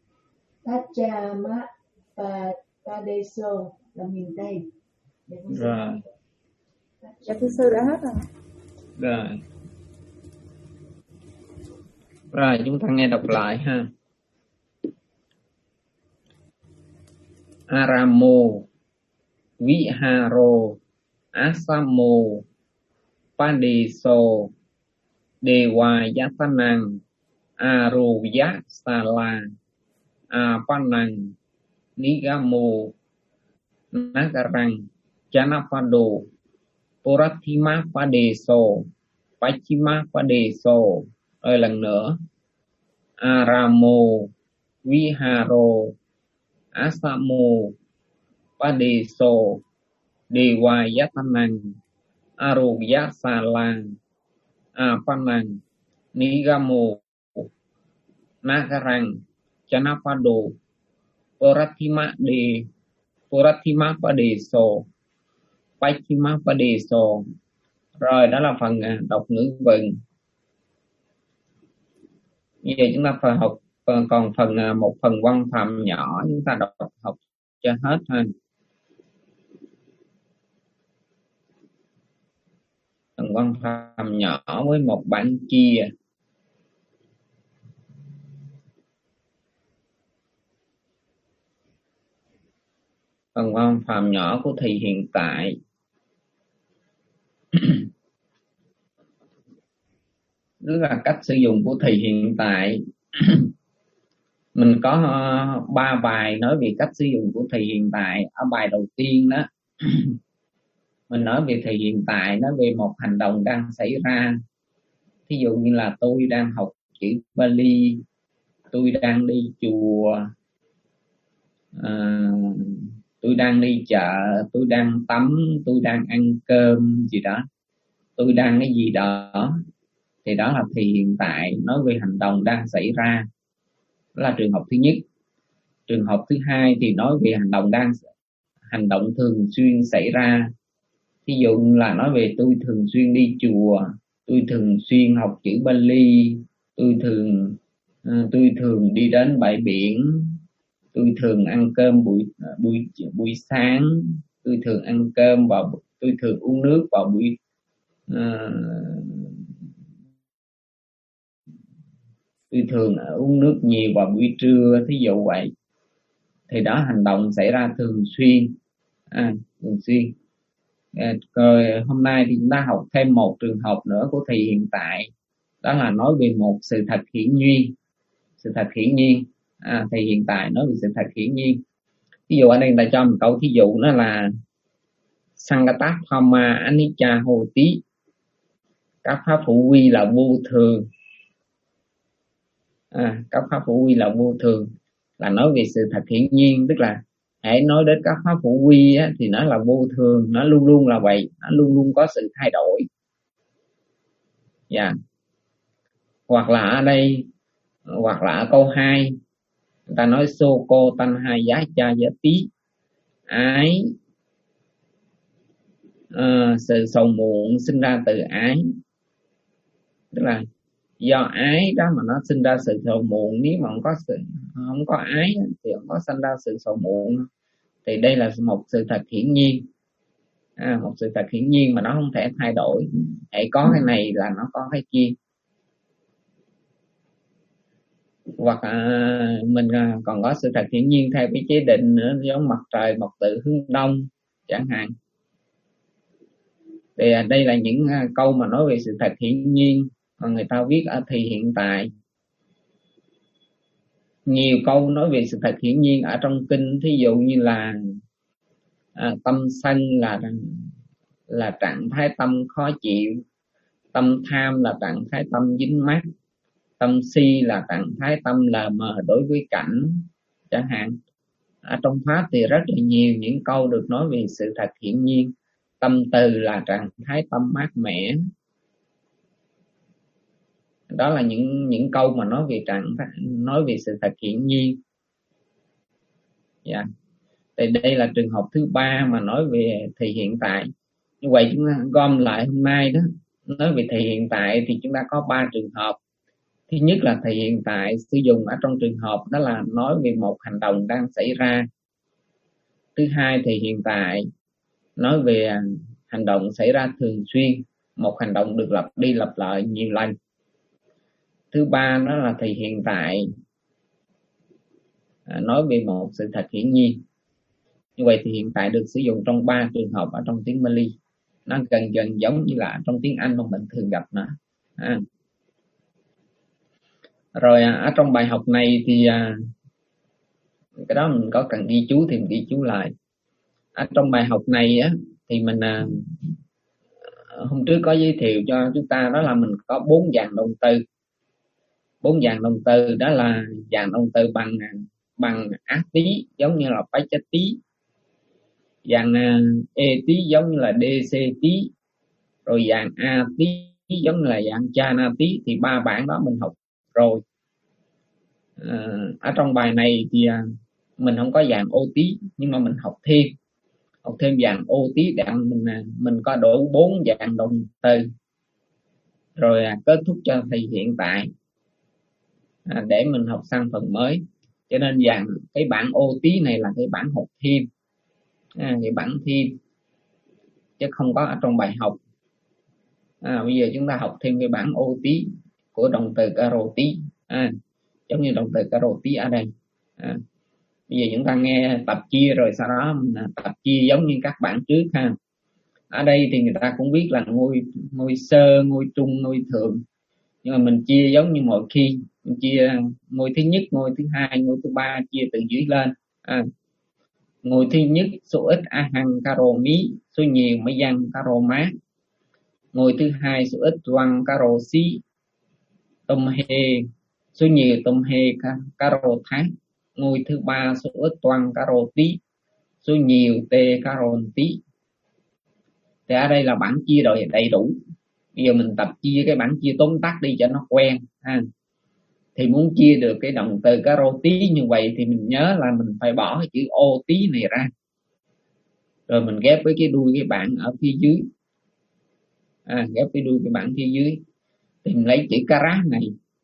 Pachima-padeso là miền tây. Rồi. Dạ thưa sư đã hết rồi. Rồi. Rồi chúng ta nghe đọc lại ha. Aramo, Viharo, Asamo, Padeso, Dewa Yatanang, Aroya Sala, Apanang, Nigamo, Nagarang, Janapado, Porathima Padeso, Pachima Padeso. Rồi lần nữa. Aramo, Viharo, Asamo, Padeso, Dewa Yatanang, Aroya Sala, Apanang, Nigamo, Nagarang, Janapado, Porathima de Porathima Padeso, Pachima Padeso. Rồi đó là phần đọc ngữ vựng. Như vậy chúng ta phải học, còn phần một phần văn phạm nhỏ chúng ta đọc học cho hết ha. Phần văn phạm nhỏ với một bản chia. Phần văn phạm nhỏ của thì hiện tại. Đó là cách sử dụng của thì hiện tại. Mình có uh, ba bài nói về cách sử dụng của thì hiện tại. Ở bài đầu tiên đó mình nói về thì hiện tại, nói về một hành động đang xảy ra. Thí dụ như là tôi đang học chữ Bali, tôi đang đi chùa, uh, tôi đang đi chợ, tôi đang tắm, tôi đang ăn cơm gì đó, tôi đang cái gì đó. Thì đó là thì hiện tại, nói về hành động đang xảy ra. Đó là trường hợp thứ nhất. Trường hợp thứ hai thì nói về hành động đang hành động thường xuyên xảy ra. Ví dụ là nói về tôi thường xuyên đi chùa, tôi thường xuyên học chữ Bali, tôi thường uh, tôi thường đi đến bãi biển, tôi thường ăn cơm buổi buổi buổi sáng, tôi thường ăn cơm vào, tôi thường uống nước vào buổi uh, tôi thường uống nước nhiều vào buổi trưa, thí dụ vậy. Thì đó hành động xảy ra thường xuyên, à, thường xuyên. À, rồi hôm nay thì chúng ta học thêm một trường hợp nữa của thì hiện tại. Đó là nói về một sự thật hiển nhiên. Sự thật hiển nhiên, à, thì hiện tại nói về sự thật hiển nhiên. Ví dụ ở đây ta cho một câu thí dụ, đó là Sangata Thama Anicca Hoti. Các pháp phụ quy là vô thường. À, các pháp phụ quy là vô thường, là nói về sự thật hiển nhiên. Tức là hãy nói đến các pháp phụ quy á, thì nó là vô thường, nó luôn luôn là vậy, nó luôn luôn có sự thay đổi. Dạ. Yeah. Hoặc là ở đây, hoặc là ở câu hai, người ta nói Soko Tanhaya Chayati, ái, uh, sự sầu muộn sinh ra từ ái. Tức là do ái đó mà nó sinh ra sự sầu muộn. Nếu mà không có sự không có ái thì không có sinh ra sự sầu muộn. Thì đây là một sự thật hiển nhiên, à, một sự thật hiển nhiên mà nó không thể thay đổi. Hãy có cái này là nó có cái kia. Hoặc à, mình còn có sự thật hiển nhiên theo cái chế định nữa, giống mặt trời mọc từ hướng đông chẳng hạn. Thì à, đây là những à, câu mà nói về sự thật hiển nhiên mà người ta viết ở thì hiện tại. Nhiều câu nói về sự thật hiển nhiên ở trong kinh, thí dụ như là à, tâm sân là là trạng thái tâm khó chịu, tâm tham là trạng thái tâm dính mắc, tâm si là trạng thái tâm lờ mờ đối với cảnh chẳng hạn. Ở trong Pháp thì rất là nhiều những câu được nói về sự thật hiển nhiên. Tâm từ là trạng thái tâm mát mẻ. Đó là những những câu mà nói về trạng nói về sự thật hiển nhiên. Dạ. Yeah. Thì đây là trường hợp thứ ba mà nói về thì hiện tại. Như vậy chúng ta gom lại hôm nay đó, nói về thì hiện tại thì chúng ta có ba trường hợp. Thứ nhất là thì hiện tại sử dụng ở trong trường hợp đó là nói về một hành động đang xảy ra. Thứ hai thì hiện tại nói về hành động xảy ra thường xuyên, một hành động được lặp đi lặp lại nhiều lần. Thứ ba đó là thì hiện tại, à, nói về một sự thật hiển nhiên. Như vậy thì hiện tại được sử dụng trong ba trường hợp ở trong tiếng Pali. Nó gần gần giống như là trong tiếng Anh mà mình thường gặp nữa. À. Rồi ở trong bài học này thì à, cái đó mình có cần ghi chú thì mình ghi chú lại. Ở trong bài học này á, thì mình à, hôm trước có giới thiệu cho chúng ta đó là mình có bốn dạng động từ. Bốn dạng động từ đó là dạng động từ bằng bằng ác tí giống như là bách tí, dạng e tí giống như là dc tí, rồi dạng a tí giống như là dạng chana tí. Thì ba bản đó mình học rồi. À, ở trong bài này thì à, mình không có dạng ô tí, nhưng mà mình học thêm học thêm dạng ô tí để mình mình có đủ bốn dạng động từ, rồi à, kết thúc cho thầy hiện tại, à, để mình học sang phần mới. Cho nên dạng cái bản ô tí này là cái bản học thêm, à, cái bản thêm chứ không có ở trong bài học. À, bây giờ chúng ta học thêm cái bản ô tí của động từ caro tí, à, giống như động từ caro tí ở đây. À, bây giờ chúng ta nghe tập chia rồi sau đó mình tập chia giống như các bản trước ha. Ở đây thì người ta cũng biết là ngôi ngôi sơ, ngôi trung, ngôi thượng, nhưng mà mình chia giống như mọi khi, mình chia ngôi thứ nhất, ngôi thứ hai, ngôi thứ ba, chia từ dưới lên. À, ngôi thứ nhất số ít a hằng caro mí, số nhiều mấy văn caro má. Ngôi thứ hai số ít toan caro si, tôm hê, số nhiều tôm hê caro tháng. Ngôi thứ ba số ít toan caro tí, số nhiều tê caro tí. Thì ở đây là bản chia rồi đầy đủ. Bây giờ mình tập chia cái bản chia tóm tắt đi cho nó quen ha. Thì muốn chia được cái động từ caro tí như vậy thì mình nhớ là mình phải bỏ cái chữ ô tí này ra, rồi mình ghép với cái đuôi cái bảng ở phía dưới. À, ghép với đuôi cái bảng phía dưới thì mình lấy chữ cara này,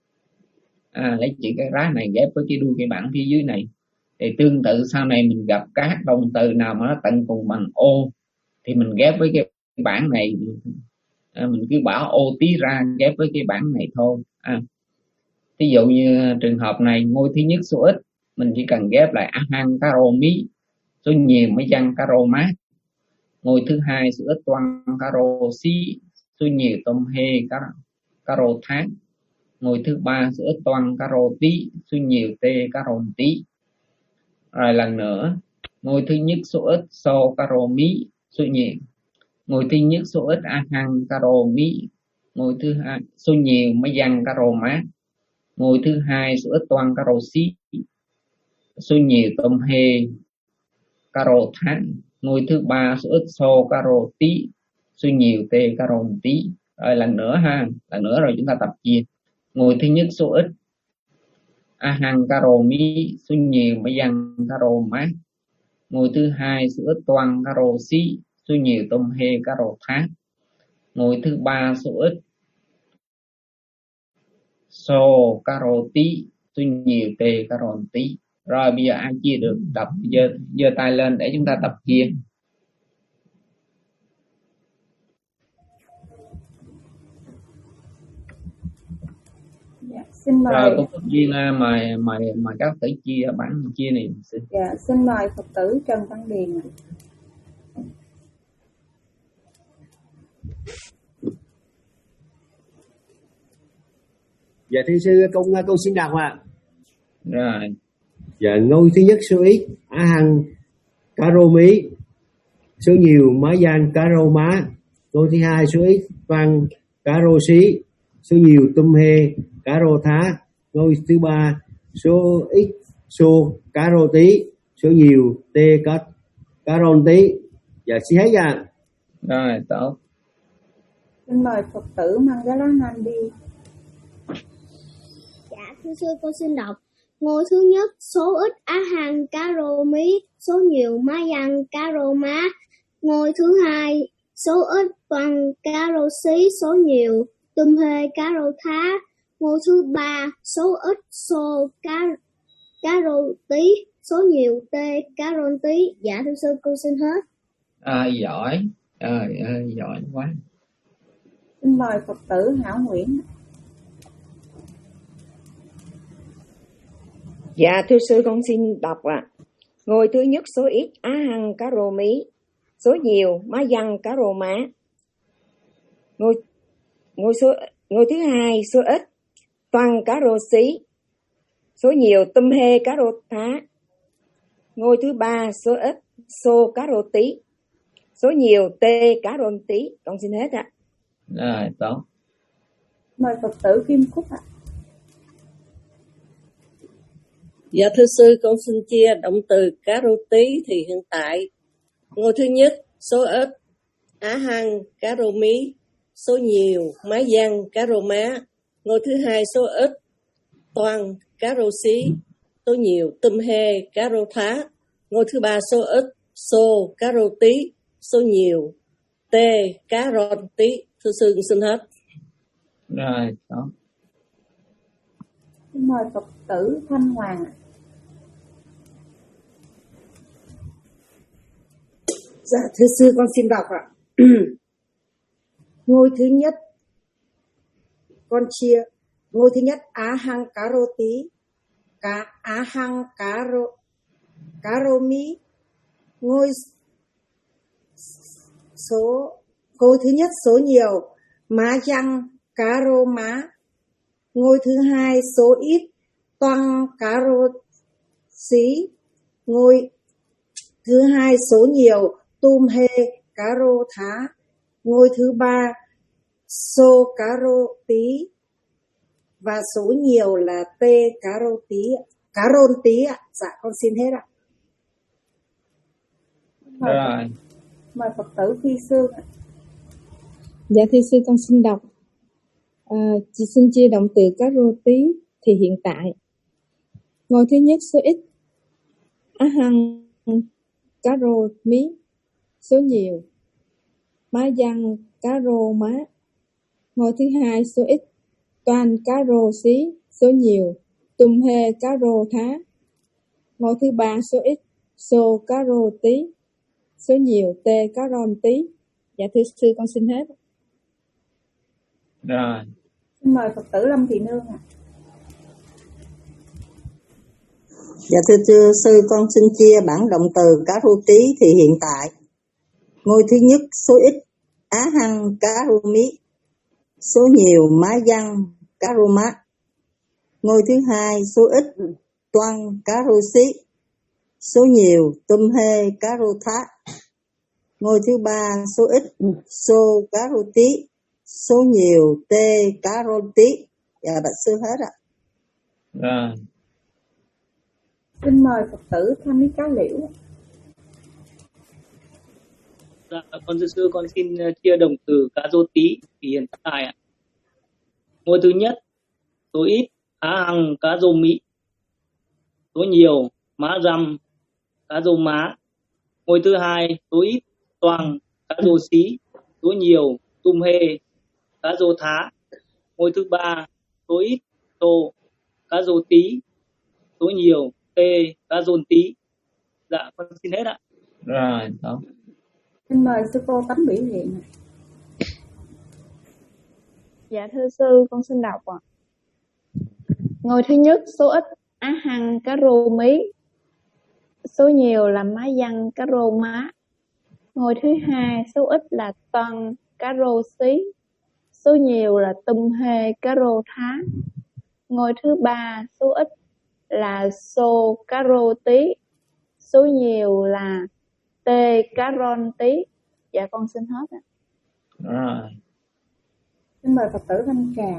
à, lấy chữ cara này ghép với cái đuôi cái bảng phía dưới này. Thì tương tự sau này mình gặp các động từ nào mà nó tận cùng bằng ô thì mình ghép với cái bảng này, à, mình cứ bỏ ô tí ra ghép với cái bảng này thôi. À, ví dụ như trường hợp này, ngôi thứ nhất số ít mình chỉ cần ghép lại a hằng caro mí, số nhiều mấy văn caro má. Ngôi thứ hai số ít toan caro si, số nhiều tôm hê caro tháng. Ngôi thứ ba số ít toan caro tí, số nhiều tê caro tí. Rồi lần nữa, ngôi thứ nhất số ít so caro mí, số nhiều. Ngôi thứ nhất số ít a hằng caro mí, ngôi thứ hai số nhiều mấy văn caro má. Ngôi thứ hai số ít toan caro si, số nhiều tôm hê caro tháng. Ngôi thứ ba số ít so caro tí, số nhiều tê caro tí. Rồi lần nữa ha, lần nữa rồi chúng ta tập chia. Ngôi thứ nhất số ít a hằng caro mí, số nhiều mấy văn caro má. Ngôi thứ hai số ít toan caro si, số nhiều tôm hê caro tháng. Ngôi thứ ba số ít so caro tí, số nhiều tê caro tí. Rồi bây giờ ai chia được đọc giơ giơ tay lên để chúng ta tập chia. Dạ, xin mời. Rồi cô Phúc Duyên mời mời mời các tử chia bản chia này. Dạ, xin mời Phật tử Trần Văn Điền. Dạ thưa sư, con con xin đọc ạ. Rồi. Dạ, ngôi thứ nhất số ít a hằng caro mí, số nhiều má gian caro má. Ngôi thứ hai số ít văn caro xí, số nhiều tôm hê caro thá. Ngôi thứ ba số ít số caro tí, số nhiều tê caro tí. Dạ xin hết ạ. Rồi tốt. Xin mời Phật tử Mangalanand đi. Dạ thưa sư, con xin đọc. Ngôi thứ nhất số ít a hằng caro mí, số nhiều má văn caro má. Ngôi thứ hai số ít toàn caro xí, số nhiều tùm hê caro thá. Ngôi thứ ba số ít xô caro tí, số nhiều tê caro tí. Dạ thưa sư, con xin hết. À, giỏi, trời ơi giỏi quá. Xin mời Phật tử Hảo Nguyễn. Dạ thưa sư, con xin đọc ạ. À. Ngôi thứ nhất số ít á hăng cá rô mí, số nhiều má văn cá rô má. Ngôi ngôi số ngôi thứ hai số ít toan cá rô xí, số nhiều tum hê cá rô thá. Ngôi thứ ba số ít xô cá rô tí, số nhiều tê cá rô tí. Con xin hết ạ. À. Rồi tốt. Mời Phật tử Kim Cúc ạ. À. Dạ thưa sư, con xin chia động từ cá rô tí thì hiện tại. Ngôi thứ nhất số ít á hăng cá rô mí, số nhiều má văn cá rô má. Ngôi thứ hai số ít toan cá rô xí, số nhiều tum hê cá rô thá. Ngôi thứ ba số ít xô cá rô tí, số nhiều tê cá rô tí. Thưa sư, con xin hết. Rồi tốt. Xin mời Phật tử Thanh Hoàng ạ. Dạ thưa sư, con xin đọc ạ. Ngôi thứ nhất con chia ngôi thứ nhất á hăng cá rô tí, cá á hăng cá rô cá rô mí. Ngôi số ngôi thứ nhất số nhiều má văn cá rô má. Ngôi thứ hai số ít toan cá rô xí. Ngôi thứ hai số nhiều tum hê cá rô thá. Ngôi thứ ba xô cá rô tí và số nhiều là tê cá rô tí, cá rôn tí ạ. Dạ con xin hết ạ. Mời, Rồi. mời Phật tử Phi Sương ạ. Dạ thưa sư, con xin đọc. À, chị xin chia động từ cá rô tí thì hiện tại. Ngôi thứ nhất số ít á hăng cá rô mí, số nhiều má văn cá rô má. Ngôi thứ hai số ít toan cá rô xí, số nhiều tum hê cá rô thá. Ngôi thứ ba số ít xô cá rô tí, số nhiều tê cá rôn tí. Dạ thưa sư, con xin hết. Rồi. Xin mời Phật tử Lâm Thị Nương ạ. Dạ thưa, thưa sư, con xin chia bản động từ cá rô tí thì hiện tại. Ngôi thứ nhất số ít á hăng cá rô mí, số nhiều má văn cá rô má. Ngôi thứ hai số ít toan cá rô xí, số nhiều tum hê cá rô thá. Ngôi thứ ba số ít xô cá rô tí, số nhiều tê cá rô tí. Dạ bạch sư hết ạ. Rồi. Xin mời Phật tử Tham Mỹ Cá Liễu. Dạ, con thưa sư, con xin chia động từ cá rô tí thì hiện tại ạ. Ngôi thứ nhất số ít á hăng cá rô mỹ, số nhiều má răm cá rô má. Ngôi thứ hai số ít toan cá rô xí, số nhiều tum hê cá rô thá. Ngôi thứ ba số ít tô cá rô tí, số nhiều tê cá rôn tí. Dạ con xin hết ạ. Rồi tốt. Xin mời sư cô Tánh biểu hiện. Dạ thưa sư, con xin đọc ạ. Ngôi thứ nhất số ít á hăng cá rô mí, số nhiều là má văn cá rô má. Ngôi thứ hai số ít là toan cá rô xí, số nhiều là tum hê cá rô thá. Ngôi thứ ba số ít là xô cá rô tí, số nhiều là tê cá rôn tí. Dạ con xin hết ạ. Rồi. Xin mời Phật tử Thanh Trà.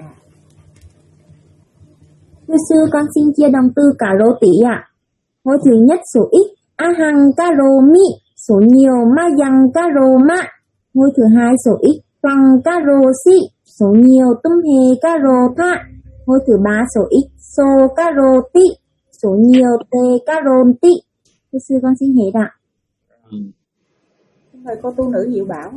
Thưa sư, con xin chia đồng từ cá rô tí ạ. Ngôi thứ nhất số ít á hăng cá rô mị, số nhiều má văn cá rô mạ. Ngôi thứ hai số ít toan cá rô xị, số nhiều tum hê cá rô thạ. Ngôi thứ ba số ít xô cá rô tị, số nhiều tê cá rôn tị. Thưa sư, con xin hết ạ. Ừ. Xin mời cô tu nữ Diệu Bảo.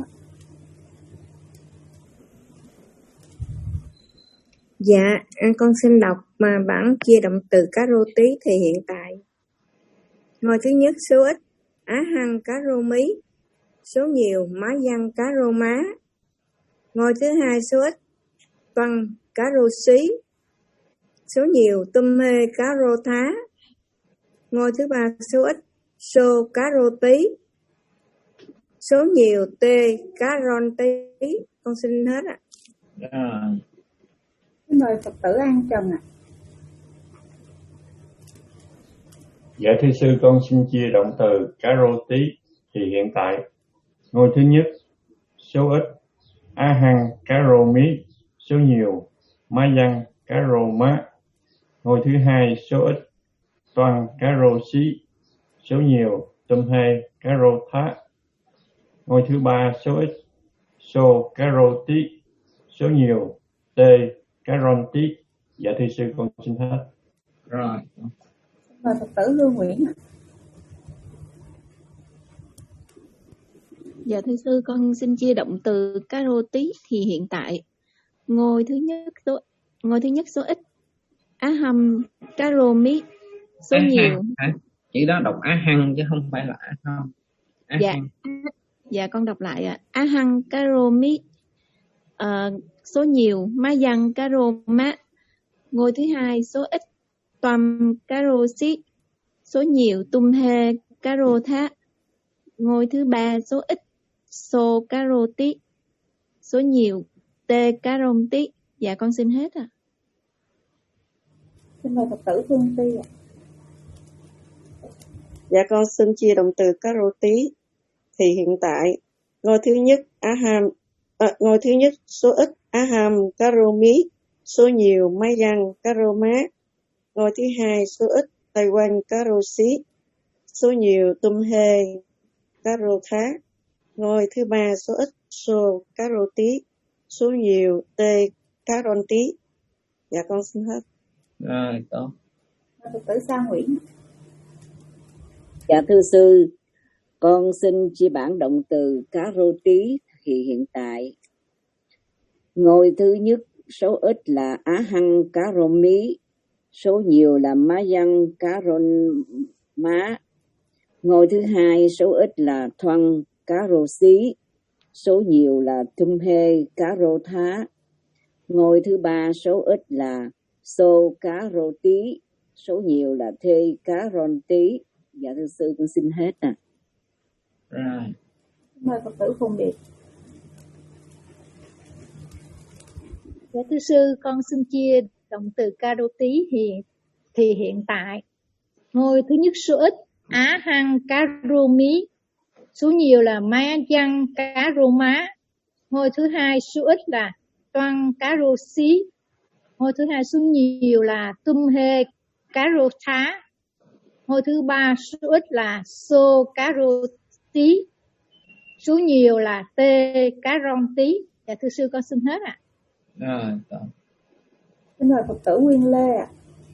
Dạ, con xin đọc mà bản chia động từ cá rô tí thì hiện tại. Ngôi thứ nhất số ít á hăng cá rô mí, số nhiều má văn cá rô má. Ngôi thứ hai số ít toàn cá rô xí, số nhiều tum hê cá rô thá. Ngôi thứ ba số ít sô cá rô tí, số nhiều tê cá ron tí. Con xin hết ạ. Rồi. Mời Phật tử An Trần ạ. Dạ thưa sư, con xin chia động từ cá rô tí thì hiện tại. Ngôi thứ nhất số ít a hăng cá rô mí, số nhiều ma văn cá rô má. Ngôi thứ hai số ít toàn cá rô xí, số nhiều tum hê cá rô thá. Ngôi thứ ba số ít sô cá rô tí, số nhiều tê cá ron tí. Dạ thưa sư, con xin hết. Rồi. Mời Phật tử Hương Nguyễn. Dạ thưa sư, con xin chia động từ cá rô tí thì hiện tại. Ngôi thứ nhất số ngôi thứ nhất số ít á hâm cá rô mí, số Á nhiều. hăng, chữ đó đọc á hăng chứ không phải là á hâm. Á Dạ. hăng. Dạ con đọc lại ạ. Á hăng cá rô mí, ờ, số nhiều má văn cá rô má. Ngôi thứ hai số ít toàn cá rô xí, số nhiều tum hê cá rô thá. Ngôi thứ ba số ít sô cá rô tí, số nhiều tê cá rông tí. Dạ con xin hết ạ. À. Xin mời Phật tử Phương Ti ạ. Dạ con xin chia động từ cá rô tí thì hiện tại. Ngôi thứ nhất á ham à, ngôi thứ nhất số ít á ham cá rô mí, số nhiều máy răng cá rô má. Ngôi thứ hai số ít Tây Quan cá rô xí, số nhiều tum hê cá rô thá. Ngôi thứ ba số ít sô cá rô tí, số nhiều tê cá ron tí. Dạ con xin hết. Rồi, tốt. Phật tử Sa Nguyễn. Dạ thưa sư, con xin chia bản động từ cá rô tí thì hiện tại. Ngôi thứ nhất số ít là á hăng cá rô mí, số nhiều là má văn cá rôn má. Ngôi thứ hai số ít là thoăn cá rô xí, số nhiều là tum hê cá rô thá. Ngôi thứ ba số ít là sô cá rô tí, số nhiều là thê cá ron tí. Dạ thưa sư, con xin hết à. Rồi. Mời Phật tử Phùng Điệp. Dạ thưa sư, con xin chia động từ cá rô tí thì thì hiện tại. Ngôi thứ nhất số ít á hăng cá rô mí, số nhiều là má văn cá rô má. Ngôi thứ hai số ít là toan cá rô xí. Ngôi thứ hai số nhiều là tum hê cá rô thá. Ngôi thứ ba số ít là sô cá rô tí, số nhiều là tê cá rong tí. Dạ thưa sư, con xin hết ạ. À. Rồi, tốt. Xin mời Phật tử Nguyên Lê ạ.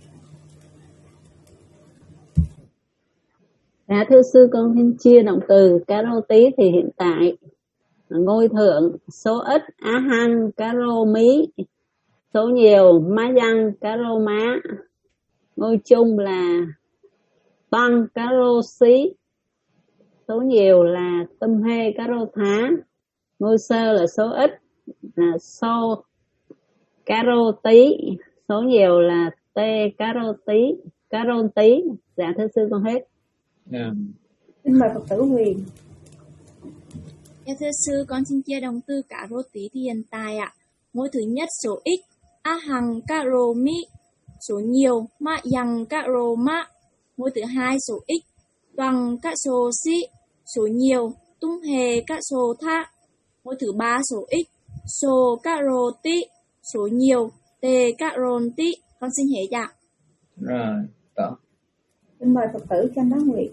Dạ thưa sư, con xin chia động từ cá rô tí thì hiện tại. Ngôi thượng số ít á hăng cá rô mí, số nhiều má văn cá rô má. Ngôi chung là toan cá rô xí, số nhiều là tum hê cá rô thá. Ngôi sơ là số ít là sô cá rô tí, số nhiều là tê cá rô tí, cá rô tí. Dạ thưa sư, con hết. Yeah. Xin mời Phật tử Huyền. Dạ thưa sư, con xin chia động từ cá rô tí thì hiện tại ạ. Ngôi thứ nhất số ít á hằng cá rô mí, số nhiều ma yang cá rô má. Ngôi thứ hai số ít toàn cá số xí, số nhiều tum hề cá số thá. Ngôi thứ ba số ít số cá rô tí, số nhiều tê cá rôn tí. Con xin hết ạ. Rồi, tốt. Xin mời Phật tử Chanh Đá Nguyệt.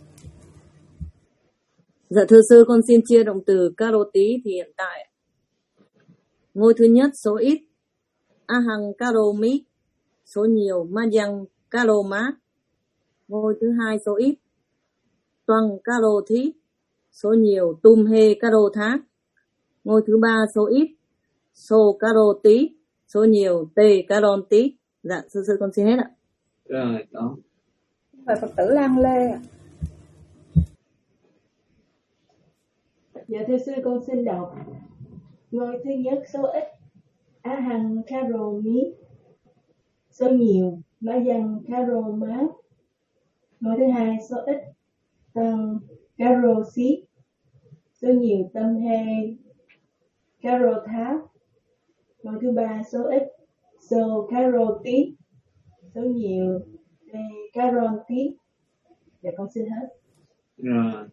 Dạ thưa sư, con xin chia động từ cá rô tí thì hiện tại. Ngôi thứ nhất số ít á hằng cá rô mí, số nhiều ma văn cá rô má. Ngôi thứ hai số ít toan cá rô thí, số nhiều tum hê cá rô thá. Ngôi thứ ba số ít sô cá rô tí, số nhiều tê cá rôn tí. Dạ sư sư, con xin hết ạ. Rồi, tốt. Mời Phật tử Lan Lê ạ. Dạ thưa sư, con xin đọc. Ngôi thứ nhất số ít ahang karomi, số nhiều mayang karoma. Ngôi thứ hai số ít tăng karosi, số nhiều tâm he karotha. Ngôi thứ ba số ít so karoti, số nhiều de karonti. Dạ con xin hết. Rồi.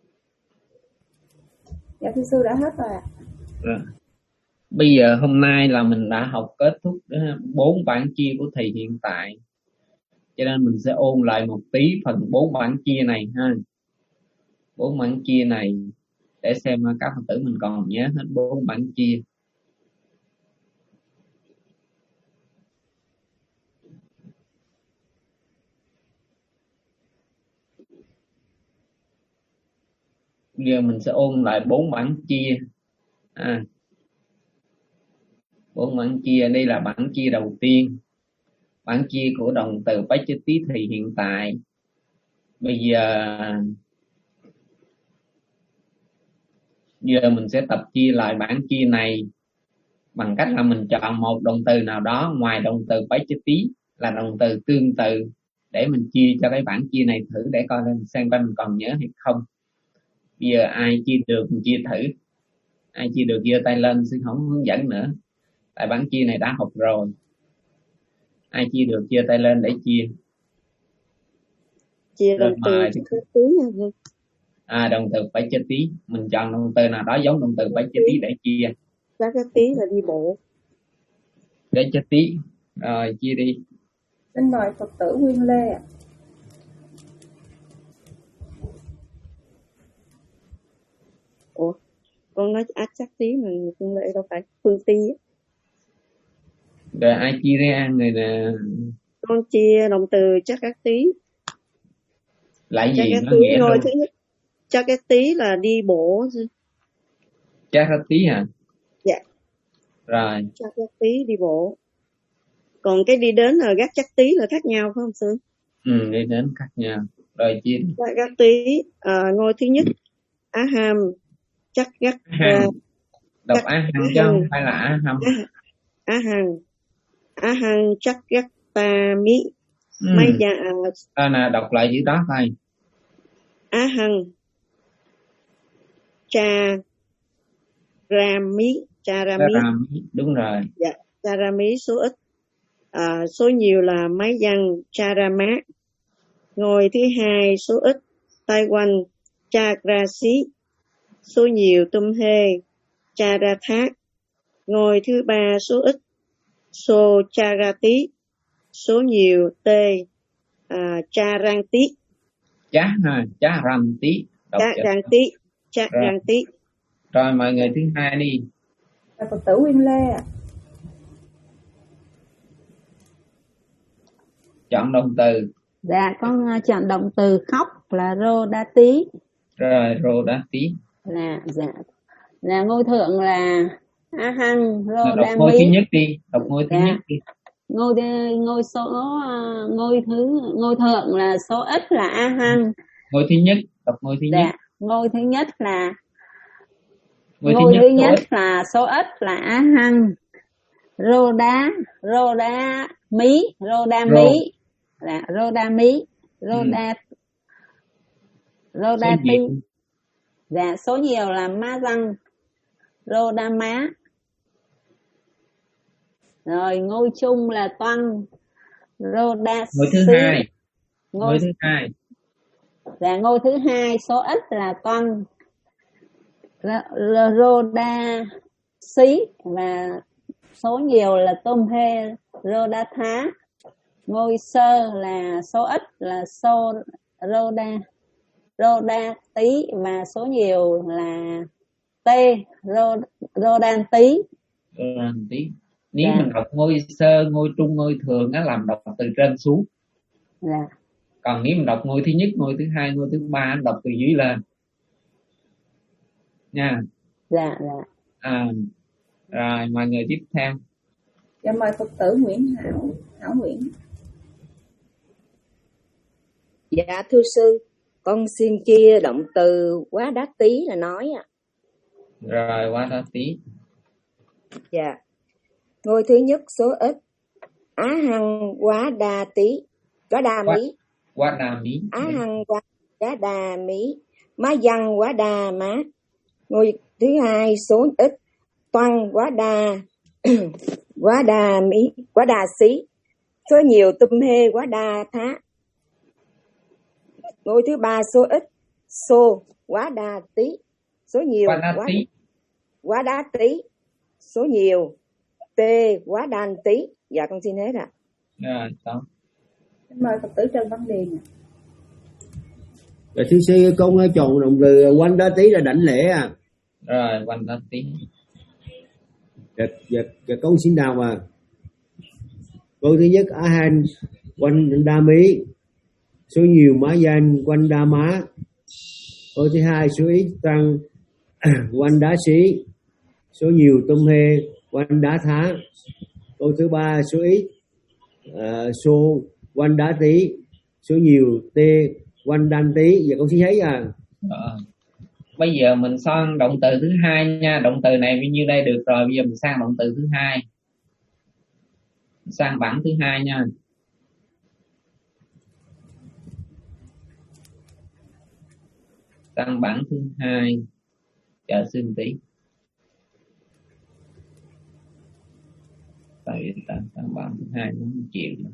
Dạ thưa sư đã hết rồi ạ. Rồi. Bây giờ hôm nay là mình đã học kết thúc bốn bản chia của thầy hiện tại, cho nên mình sẽ ôn lại một tí phần bốn bản chia này ha. Bốn bản chia này để xem các Phật tử mình còn nhớ hết bốn bản chia. Giờ mình sẽ ôn lại bốn bản chia. À, bốn bản chia, đây là bản chia đầu tiên, bản chia của động từ Pachati thì hiện tại. Bây giờ giờ mình sẽ tập chia lại bản chia này bằng cách là mình chọn một động từ nào đó ngoài động từ Pachati là động từ tương tự để mình chia cho cái bản chia này thử để coi xem coi mình còn nhớ hay không. Bây giờ ai chia được mình chia thử, ai chia được giơ tay lên, sư không hướng dẫn nữa tại bản chia này đã học rồi. Ai chia được giơ tay lên để chia. Chia động từ tí nha. À, động từ phải chơi tí, mình chọn động từ nào đó giống động từ phải chơi tí để chia. Các cái tí là đi bộ. Để chơi tí, rồi chia đi. Xin mời Phật tử Nguyên Lê ạ. Ủa, con nói ác chắc tí mà Nguyên Lê đâu phải Phương Ti á. Rồi ai chia ra người nè? Con chia động từ chắc các tí. Lại gì nó tí nghĩa thôi, luôn? thứ nhất chắc cái tí là đi bộ. Chắc cái tí hả? Dạ. Rồi. Chắc cái tí đi bộ. Còn cái đi đến là gác chắc tí là khác nhau phải không sư? Ừ, đi đến khác nhau. Rồi chia. Gác gác tí, à, ngôi thứ nhất á ham chắc gác. Hằng. Đọc á hằng chứ không phải là á hằng. Á hằng. Á hằng chắc gác ta mi. Ừ. Mấy dạ. À, nè, đọc lại chữ đó thôi. Á hằng cha rami cha rami đúng rồi. Dạ, cha rami số ít, à, số nhiều là máy văn cha rama. Ngôi thứ hai số ít Taiwan cha grasi, số nhiều tum hê cha ra thác. Ngôi thứ ba số ít so cha ra tí, số nhiều tê à, cha rang tí. Chá ha, chá răng tí. Chá răng tí, chá răng tí. Rồi mời người thứ hai đi. Là Phật tử Nguyên Lê ạ. Chọn động từ. Dạ, con chọn động từ khóc là rô đa tí. Rồi, rô đa tí. Là, dạ. Là ngôi thượng là á hăng rô đọc đa ngôi mí. thứ nhất đi, đọc ngôi thứ dạ. nhất đi. Ngôi ngôi số ngôi thứ ngôi thượng là số ít là a hăng. Ngôi thứ nhất, đọc ngôi thứ dạ. nhất. Ngôi thứ nhất là ngôi, ngôi thứ thứ nhất, nhất là số ít là a hăng. Rô đá, rô đá mí, rô đa Rô. mí. Là rô đa mí, rô ừ. đa rô đa tí. Dạ, số nhiều là ma răng, rô đa má. Rồi ngôi chung là toan, rô đa ngôi thứ xí. hai. Ngôi, ngôi thứ hai. Dạ, ngôi thứ hai số ít là toan, rô đa xí, và số nhiều là tôm hê, rô đa thá. Ngôi sơ là số ít là sô rô đa rô đa tí, và số nhiều là tê rô rô đan tí. Rô đan tí. Nếu dạ. mình đọc ngôi sơ, ngôi trung, ngôi thường á làm đọc từ trên xuống. Dạ. Còn nếu mình đọc ngôi thứ nhất, ngôi thứ hai, ngôi thứ ba đọc từ dưới lên. Nha. Dạ dạ. À, rồi mời người tiếp theo. Dạ mời Phật tử Nguyễn Hảo, Hảo Nguyễn. Dạ thưa sư, con xin chia động từ quá đá tí là nói ạ. Rồi quá đá tí. Dạ. Ngôi thứ nhất số ít. Á hằng quá đa tí. Quá đa Quá, mỹ. quá đa mỹ. Á hằng quá, quá đa mỹ. Má văn quá đa má. Ngôi thứ hai số ít. Toan quá đa. Quá đa mỹ. Quá đa xí. Số nhiều tum hê quá đa thá. Ngôi thứ ba số ít. Xô quá đa tí. Số nhiều Quá đa quá, tí. quá đa tí. Số nhiều tê quá đan tí. Dạ con xin hết ạ. Rồi, xong. Mời Phật tử Trần Văn Điền. Dạ thưa sư, con chọn động từ quanh đá tí là đảnh lễ à. Rồi, quanh đá tí. Dạ, dạ, dạ con xin đào mà. Câu thứ nhất á han quanh đa mỹ. Số nhiều má danh quanh đa má. Câu thứ hai số ít tăng quanh đá xí. Số nhiều tum hê quanh đá thá. Câu thứ ba số ít uh, số quanh đá tí. Số nhiều tê quanh đan tí. Giờ con xin thấy à. Rồi. Bây giờ mình sang động từ thứ hai nha. Động từ này như đây được rồi. Bây giờ mình sang động từ thứ hai. Sang bảng thứ hai nha. Sang bảng thứ hai. Chờ xin tí. Tại sang bảng thứ hai nó không chịu nữa.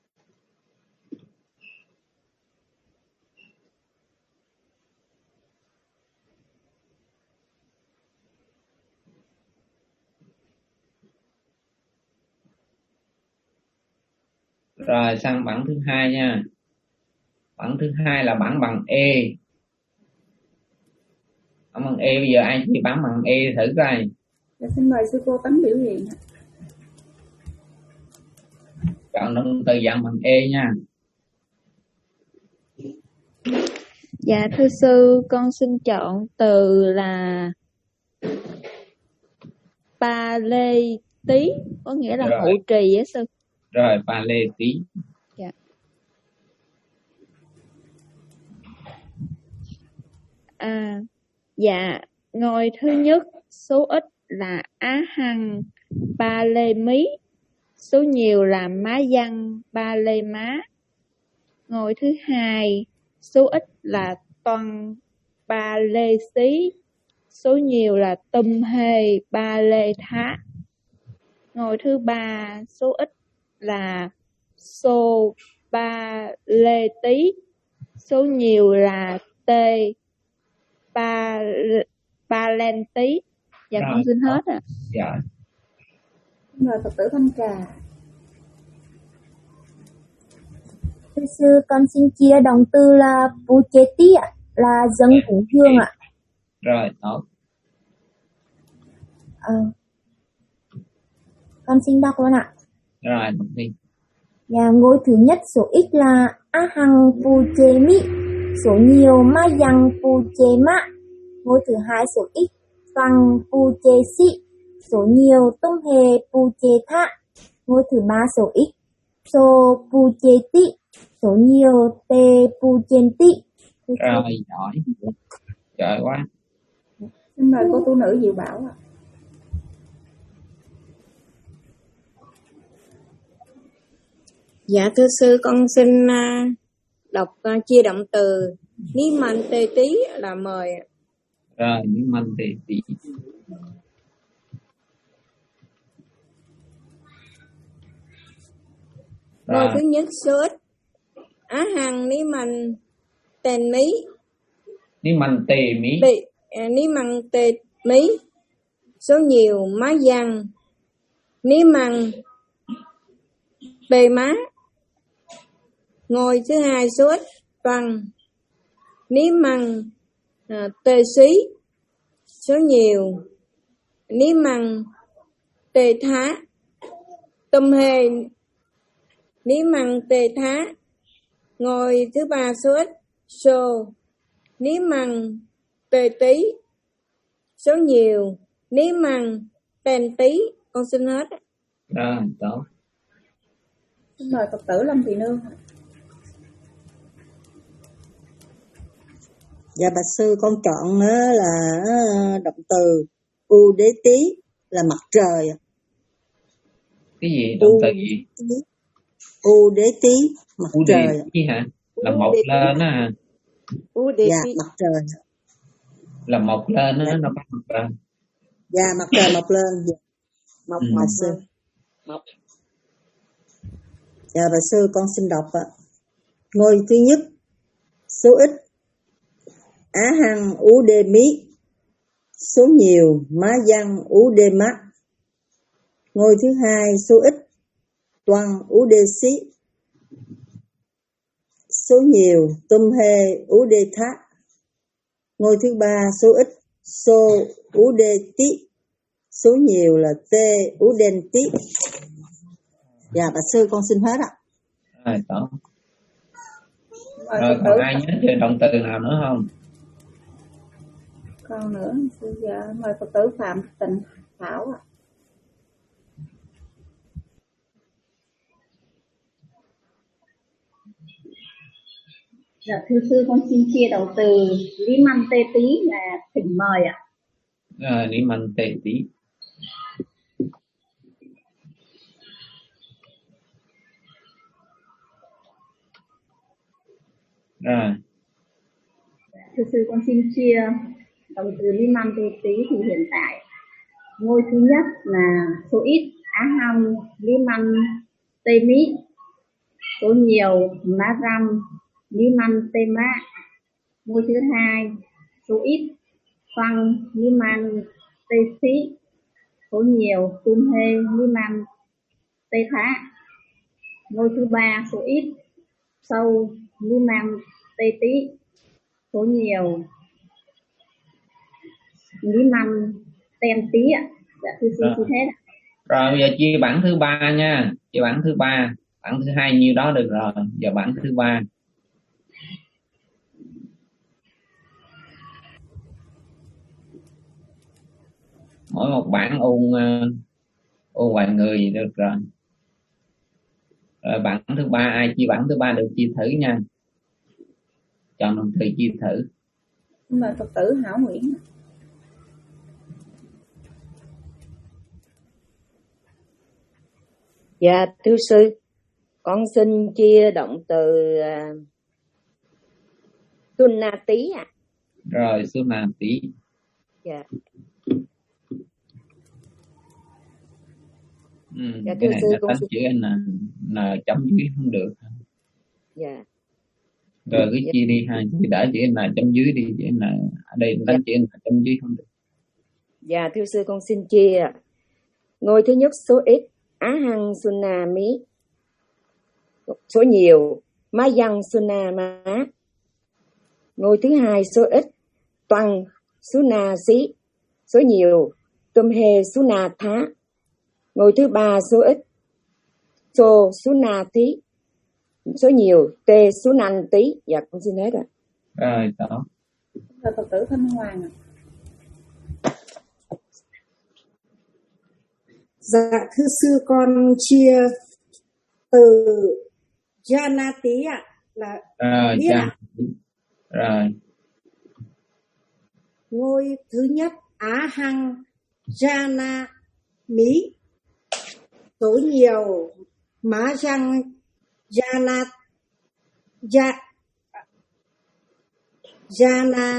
Rồi sang bảng thứ hai nha. Bảng thứ hai là bảng bằng E. Bảng bằng E, bây giờ ai chỉ bảng bằng E thử coi. Dạ, xin mời sư cô Tánh biểu hiện. Chọn động từ dạng bằng E nha. Dạ thưa sư, con xin chọn từ là pa lê tí, có nghĩa là hộ trì á sư. Rồi, pa lê tí. Dạ. À, dạ, ngôi thứ nhất số ít là á hăng ba lê mí. Số nhiều là má văn ba lê má. Ngôi thứ hai số ít là toan ba lê xí. Số nhiều là tum hê ba lê thá. Ngôi thứ ba số ít là xô ba lê tí. Số nhiều là tê ba ba len tí. Dạ rồi, con xin hết ạ. À. Dạ. Mời Phật tử Thanh Trà. Thưa sư, con xin chia động từ là pu chế tí ạ, là dâng cúng dường ạ. Rồi, tốt. À, con xin đọc luôn ạ. Rồi, đọc đi. Nhà ngôi thứ nhất số ít là a hằng pu chế mỹ. Số nhiều ma yang pu chế mạ. Ngôi thứ hai số ít tăng pu chế sĩ. Số nhiều tung hề pu chế thạ. Ngôi thứ ba số ít số pu chế tị. Số nhiều tê pu trên tị. Rồi, giỏi. Giỏi quá. Xin mời cô tu nữ Diệu Bảo ạ. Dạ thưa sư, con xin uh, đọc uh, chia động từ ní man tê tí là mời. Rồi, ní man tê tí. Ngôi thứ nhất số ít á hằng ní man tên mí. Ní man tê mí. Ní man tê mí. Số nhiều má văn. Ní man tê má. Ngôi thứ hai số ít bằng ní măng à, tê xí. Số nhiều ní măng tê thá. Tum hê ní măng tê thá. Ngôi thứ ba số ít xô ní măng tê tí. Số nhiều ní măng tên tí. Con xin hết. Rồi, tốt. Xin mời Phật tử Lâm Thị Nương. Dạ bạch sư, con chọn là động từ u đế tí là mặt trời. Cái gì? Động từ gì? U đế tí, mặt U đề trời. tí hả? Là mọc lên á hả? Dạ, mặt trời. Là mọc lên á, nó bắt mọc lên. Dạ, mặt trời mọc lên. Dạ. Mọc Ừ. mọc sư. Mọc. Dạ, bà sư con xin đọc ạ. Ngôi thứ nhất, số ít, á hằng ú đê mí. Số nhiều, má văn ú đê mắt. Ngôi thứ hai, số ít, toàn ú đê xí. Số nhiều, tum hê ú đê thá. Ngôi thứ ba, số ít, số ú đê tí. Số nhiều là tê ú đen tí. Dạ, bà sư con xin hết ạ. Rồi, tốt. Rồi, còn ai nhớ về động từ nào nữa không? Còn nữa, sư dạ, mời Phật tử Phạm Tịnh Thảo ạ. Dạ thưa sư, con xin chia động từ lý măng tê tí là thỉnh mời ạ. Rồi, lý măng tê tí. Rồi. Thưa sư, con xin chia động từ lý măng tê tí thì hiện tại ngôi thứ nhất là số ít á hăm lý măng tê mí. Số nhiều má răm lý măng tê mã. Ngôi thứ hai số ít phăng lý măng tê xí. Số nhiều tum hê lý măng tê thá. Ngôi thứ ba số ít sâu lý măng tê tí. Số nhiều lý măng tem tí ạ. Dạ thưa sư sư hết ạ. Rồi bây giờ chia bảng thứ ba nha. Chia bảng thứ ba. Bảng thứ hai nhiêu đó được rồi. Giờ bảng thứ ba. Mỗi một bảng ôn ôn vài người được rồi. Rồi bảng thứ ba, ai chia bảng thứ ba được chia thử nha. Chọn động từ chia thử. Mời Phật tử Hảo Nguyễn. Dạ thưa sư, con xin chia động từ uh, Sunati ạ. À. Rồi Sunati. Dạ. Ừ, dạ cái này sư, là con tách xin... chữ N, N chấm dưới không được. Dạ. Rồi cứ dạ. chia đi ha, thì đã chữ N chấm dưới đi, chữ N ở đây tách dạ. chữ N chấm dưới không được. Dạ thưa sư, con xin chia. Ngôi thứ nhất số ít á hằng Sunami. Số nhiều má văn Sunama. Ngôi thứ hai số ít toàn Sunasi. Số nhiều tum hê Sunatha. Ngôi thứ ba số ít so Sunati. Số nhiều tê Sunanti. Dạ con xin hết ạ. Rồi đó. Là Phật tử Thanh Hoàng ạ. Dạ thưa sư, con chia từ Janati ạ. Là rồi, biết ạ. Rồi. Ngôi thứ nhất Á Hăng Jana Mỹ. Số nhiều má răng Jana Ja Jana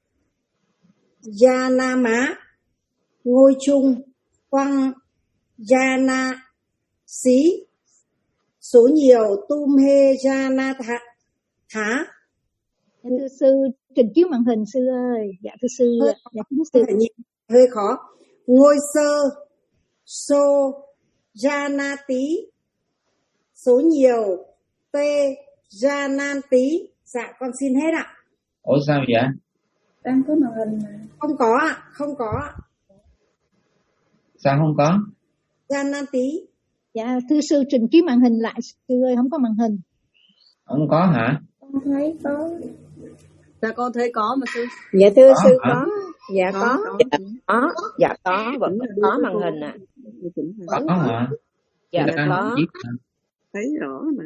Jana má. Ngôi chung quăng Jana xí. Số nhiều tum hê Jana thá, thá. Thưa sư, trình chiếu màn hình sư ơi. Dạ thưa sư. Hơi, dạ thưa sư. Hơi khó. Ngôi sơ so Jana tí. Số nhiều tê Jana tí. Dạ con xin hết ạ. Ủa sao vậy? Đang có màn hình mà. Không có ạ, không có ạ. Sao không có? Jana tí. Dạ thưa sư, trình chiếu màn hình lại sư ơi, không có màn hình. Không có hả? Con thấy có. Dạ con thấy có mà sư. Dạ thưa có sư hả? có. Dạ có. có, có. Dạ có. Dạ có. Vẫn có màn hình ạ. À. Có hả? Dạ có. Thấy rõ mà.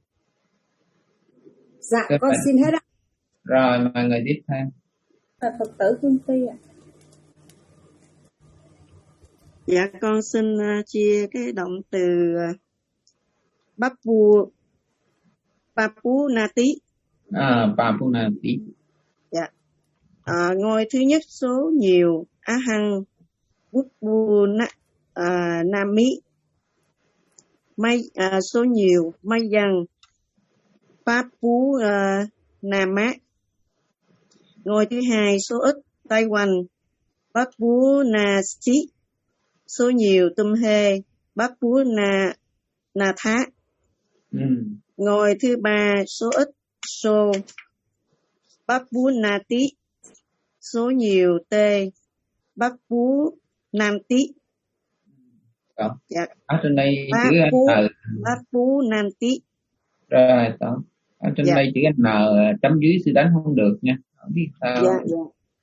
Dạ Cái con phải... xin hết ạ. Rồi mà người tiếp theo. Là Phật tử Phương Phi ạ. Dạ con xin uh, chia cái động từ uh, Papu Papu Nati. À, Papunati. Dạ. À, ngôi thứ nhất số nhiều Ahang Papu na, à, Nami. May à, số nhiều Mayang Papu à, Nama. Ngôi thứ hai số ít Taiwan Papu Nasi. Số nhiều Tumhe Papu Na Na Tha. Ừ. Ngôi thứ ba số ít So Papu Nati. Số nhiều T Papu Nanti. Đó. Dạ. Ở trên đây chữ Papu N. Papu Nanti. Rồi đó. Ở trên Dạ. đây chữ N chấm dưới sư đánh không được nha. Không biết sao. Dạ, dạ.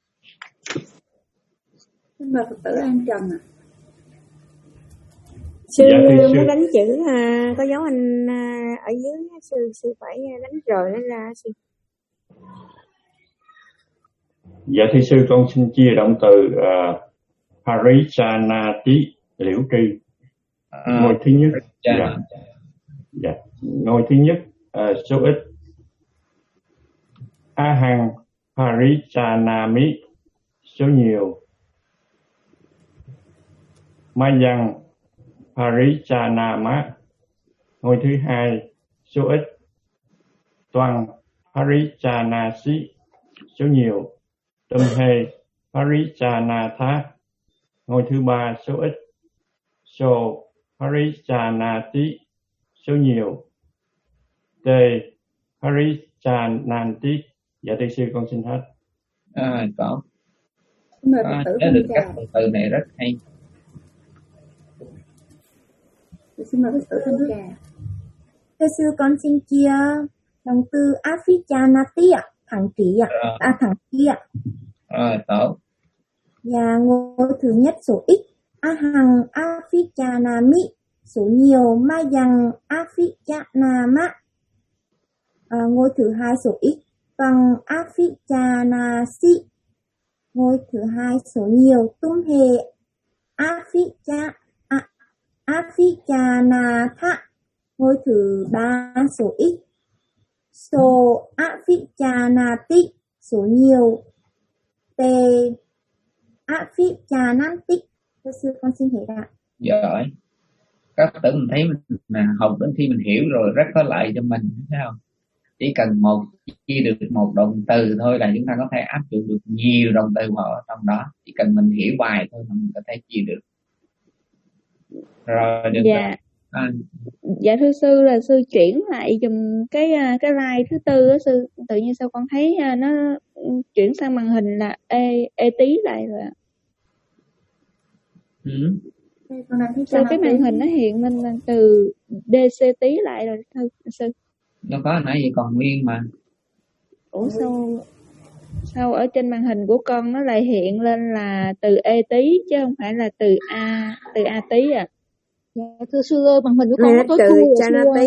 Xin mời Phật tử An Trần ạ. Sư Dạ, thưa sư. muốn đánh chữ à, có dấu anh à, ở dưới á, sư sư phải đánh rồi nó ra sư. Dạ thưa sư, con xin chia động từ uh, Parichanati liễu tri. À, Ngôi thứ nhất. dạ. Dạ. Dạ. Ngôi thứ nhất uh, số ít Ahang Parichanami. Số nhiều Mayang Parichanama. Ngôi thứ hai số ít Toàn Parichanasi. Số nhiều Tumhe Parichanatha. Ngôi thứ ba số ít So Parichanati. Số nhiều T Parichananti. Dạ thưa sư, con xin hết. À, có. Xin mời Phật À, tử nhớ Thanh được các Trà. động từ này rất hay. Xin mời Phật tử Thanh Trà. Thưa sư, con xin chia động từ Afichanati ạ, thẳng chỉ ạ, Rồi. à thẳng chỉ ạ. Rồi, tốt. Và ngôi thứ nhất số ít Ahang Afichanami. Số nhiều Mayang Afichanama. À, ngôi thứ hai số ít Bằng Afichanasi. Ngôi thứ hai số nhiều Tumhe Aficha à, Afichanatha. Ngôi thứ ba số ít So Afichanati. Số nhiều T Afichananti. Thưa sư, con xin hết ạ. Giỏi. Các tử mình thấy mình là học đến khi mình hiểu rồi rất có lợi cho mình, thấy không? Chỉ cần một chia được một động từ thôi là chúng ta có thể áp dụng được nhiều động từ vào trong đó. Chỉ cần mình hiểu bài thôi là mình có thể chia được. Rồi được Dạ. rồi. À, Dạ thưa sư, là sư chuyển lại dùm cái cái slide thứ tư á sư. Tự nhiên sao con thấy nó chuyển sang màn hình là e, e tí lại rồi ạ. ừ. Sao cái màn hình nó hiện lên là từ đê xê tí lại rồi thưa sư. Nó có nãy giờ còn nguyên mà. Ủa sao sao ở trên màn hình của con nó lại hiện lên là từ e tí chứ không phải là từ a từ a tí à? Dạ thưa sư ơi, màn hình của con nó tối từ thui Chanati.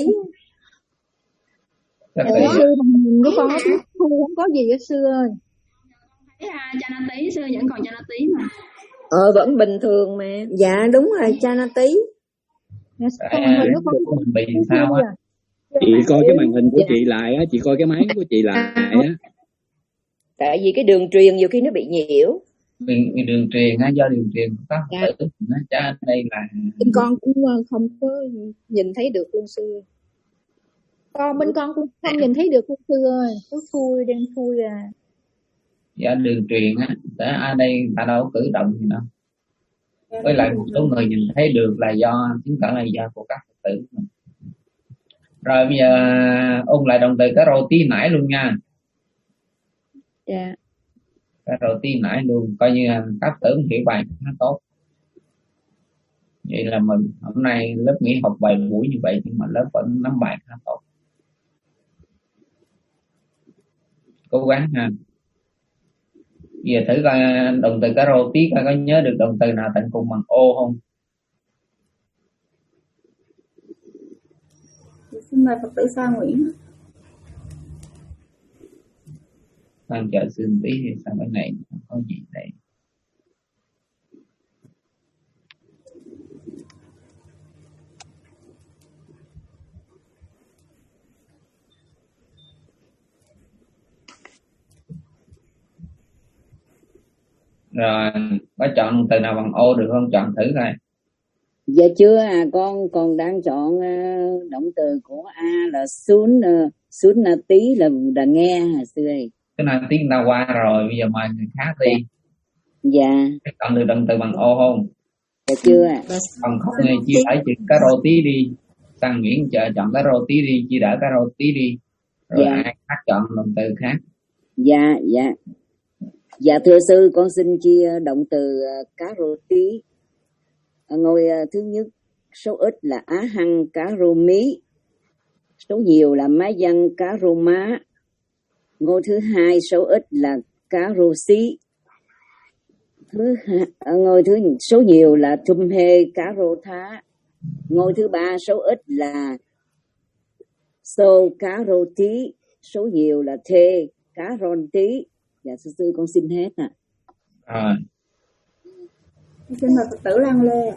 Dạ thưa sư, màn hình của con nó tối thui không có gì hết sư ơi. Thấy ha, Chanati sư vẫn còn Chanati mà. Ờ vẫn bình thường mà. Dạ đúng rồi, Chanati. Dạ, à, màn hình của con mình bị sao á? Chị coi cái màn hình của chị lại á, chị coi cái máy của chị lại á. Tại vì cái đường truyền nhiều khi nó bị nhiễu. Vì, vì đường truyền á, do đường truyền có Dạ. tử nó cho đây là Bên con cũng không có nhìn thấy được luôn sư. Con bên con cũng không nhìn thấy được luôn sư ơi. Tối thui, đen thui à. do đường truyền á, để ở đây ta đâu có cử động gì đâu. Với lại một số người nhìn thấy được là do chứng tỏ là do của các Phật tử mình. Rồi bây giờ ôn lại động từ cái rô tí nãy luôn nha. Dạ. Cái rô tí nãy luôn, coi như là các tử hiểu bài khá tốt. Vậy là mình hôm nay lớp nghỉ học vài buổi như vậy nhưng mà lớp vẫn nắm bài khá tốt. Cố gắng ha. Giờ thử coi động từ cái rô tí coi có nhớ được động từ nào tận cùng bằng ô không? Xin mời Phật tử Sa Nguyễn. Đang chờ xin tí thì sao cái này không có gì đây. Rồi có chọn động từ nào bằng ô được không? Chọn thử coi. Dạ chưa à, con còn đang chọn uh, động từ của A là sun uh, sunati là là nghe hả sư ơi? Cái này tiếng ta qua rồi, bây giờ mời người khác đi. Dạ. Chọn được động từ bằng ô không? Dạ chưa à. Còn không thì chia đỡ chữ cá rô tí đi. Sang Nguyễn chờ chọn cá rô tí đi, chia đỡ cá rô tí đi. Rồi Dạ. ai khác chọn động từ khác. Dạ, dạ. Dạ thưa sư, con xin chia động từ uh, cá rô tí. Uh, ngôi uh, thứ nhất số ít là á hăng cá rô mí, số nhiều là má văn cá rô má. Ngôi thứ hai số ít là cá rô xí. Thứ uh, ngôi thứ số nhiều là thum hê cá rô thá. Ngôi thứ ba số ít là sô cá rô tí, số nhiều là thê cá rôn tí. Dạ sư sư con xin hết ạ. À. À. Xin mời Phật tử Lan Lê.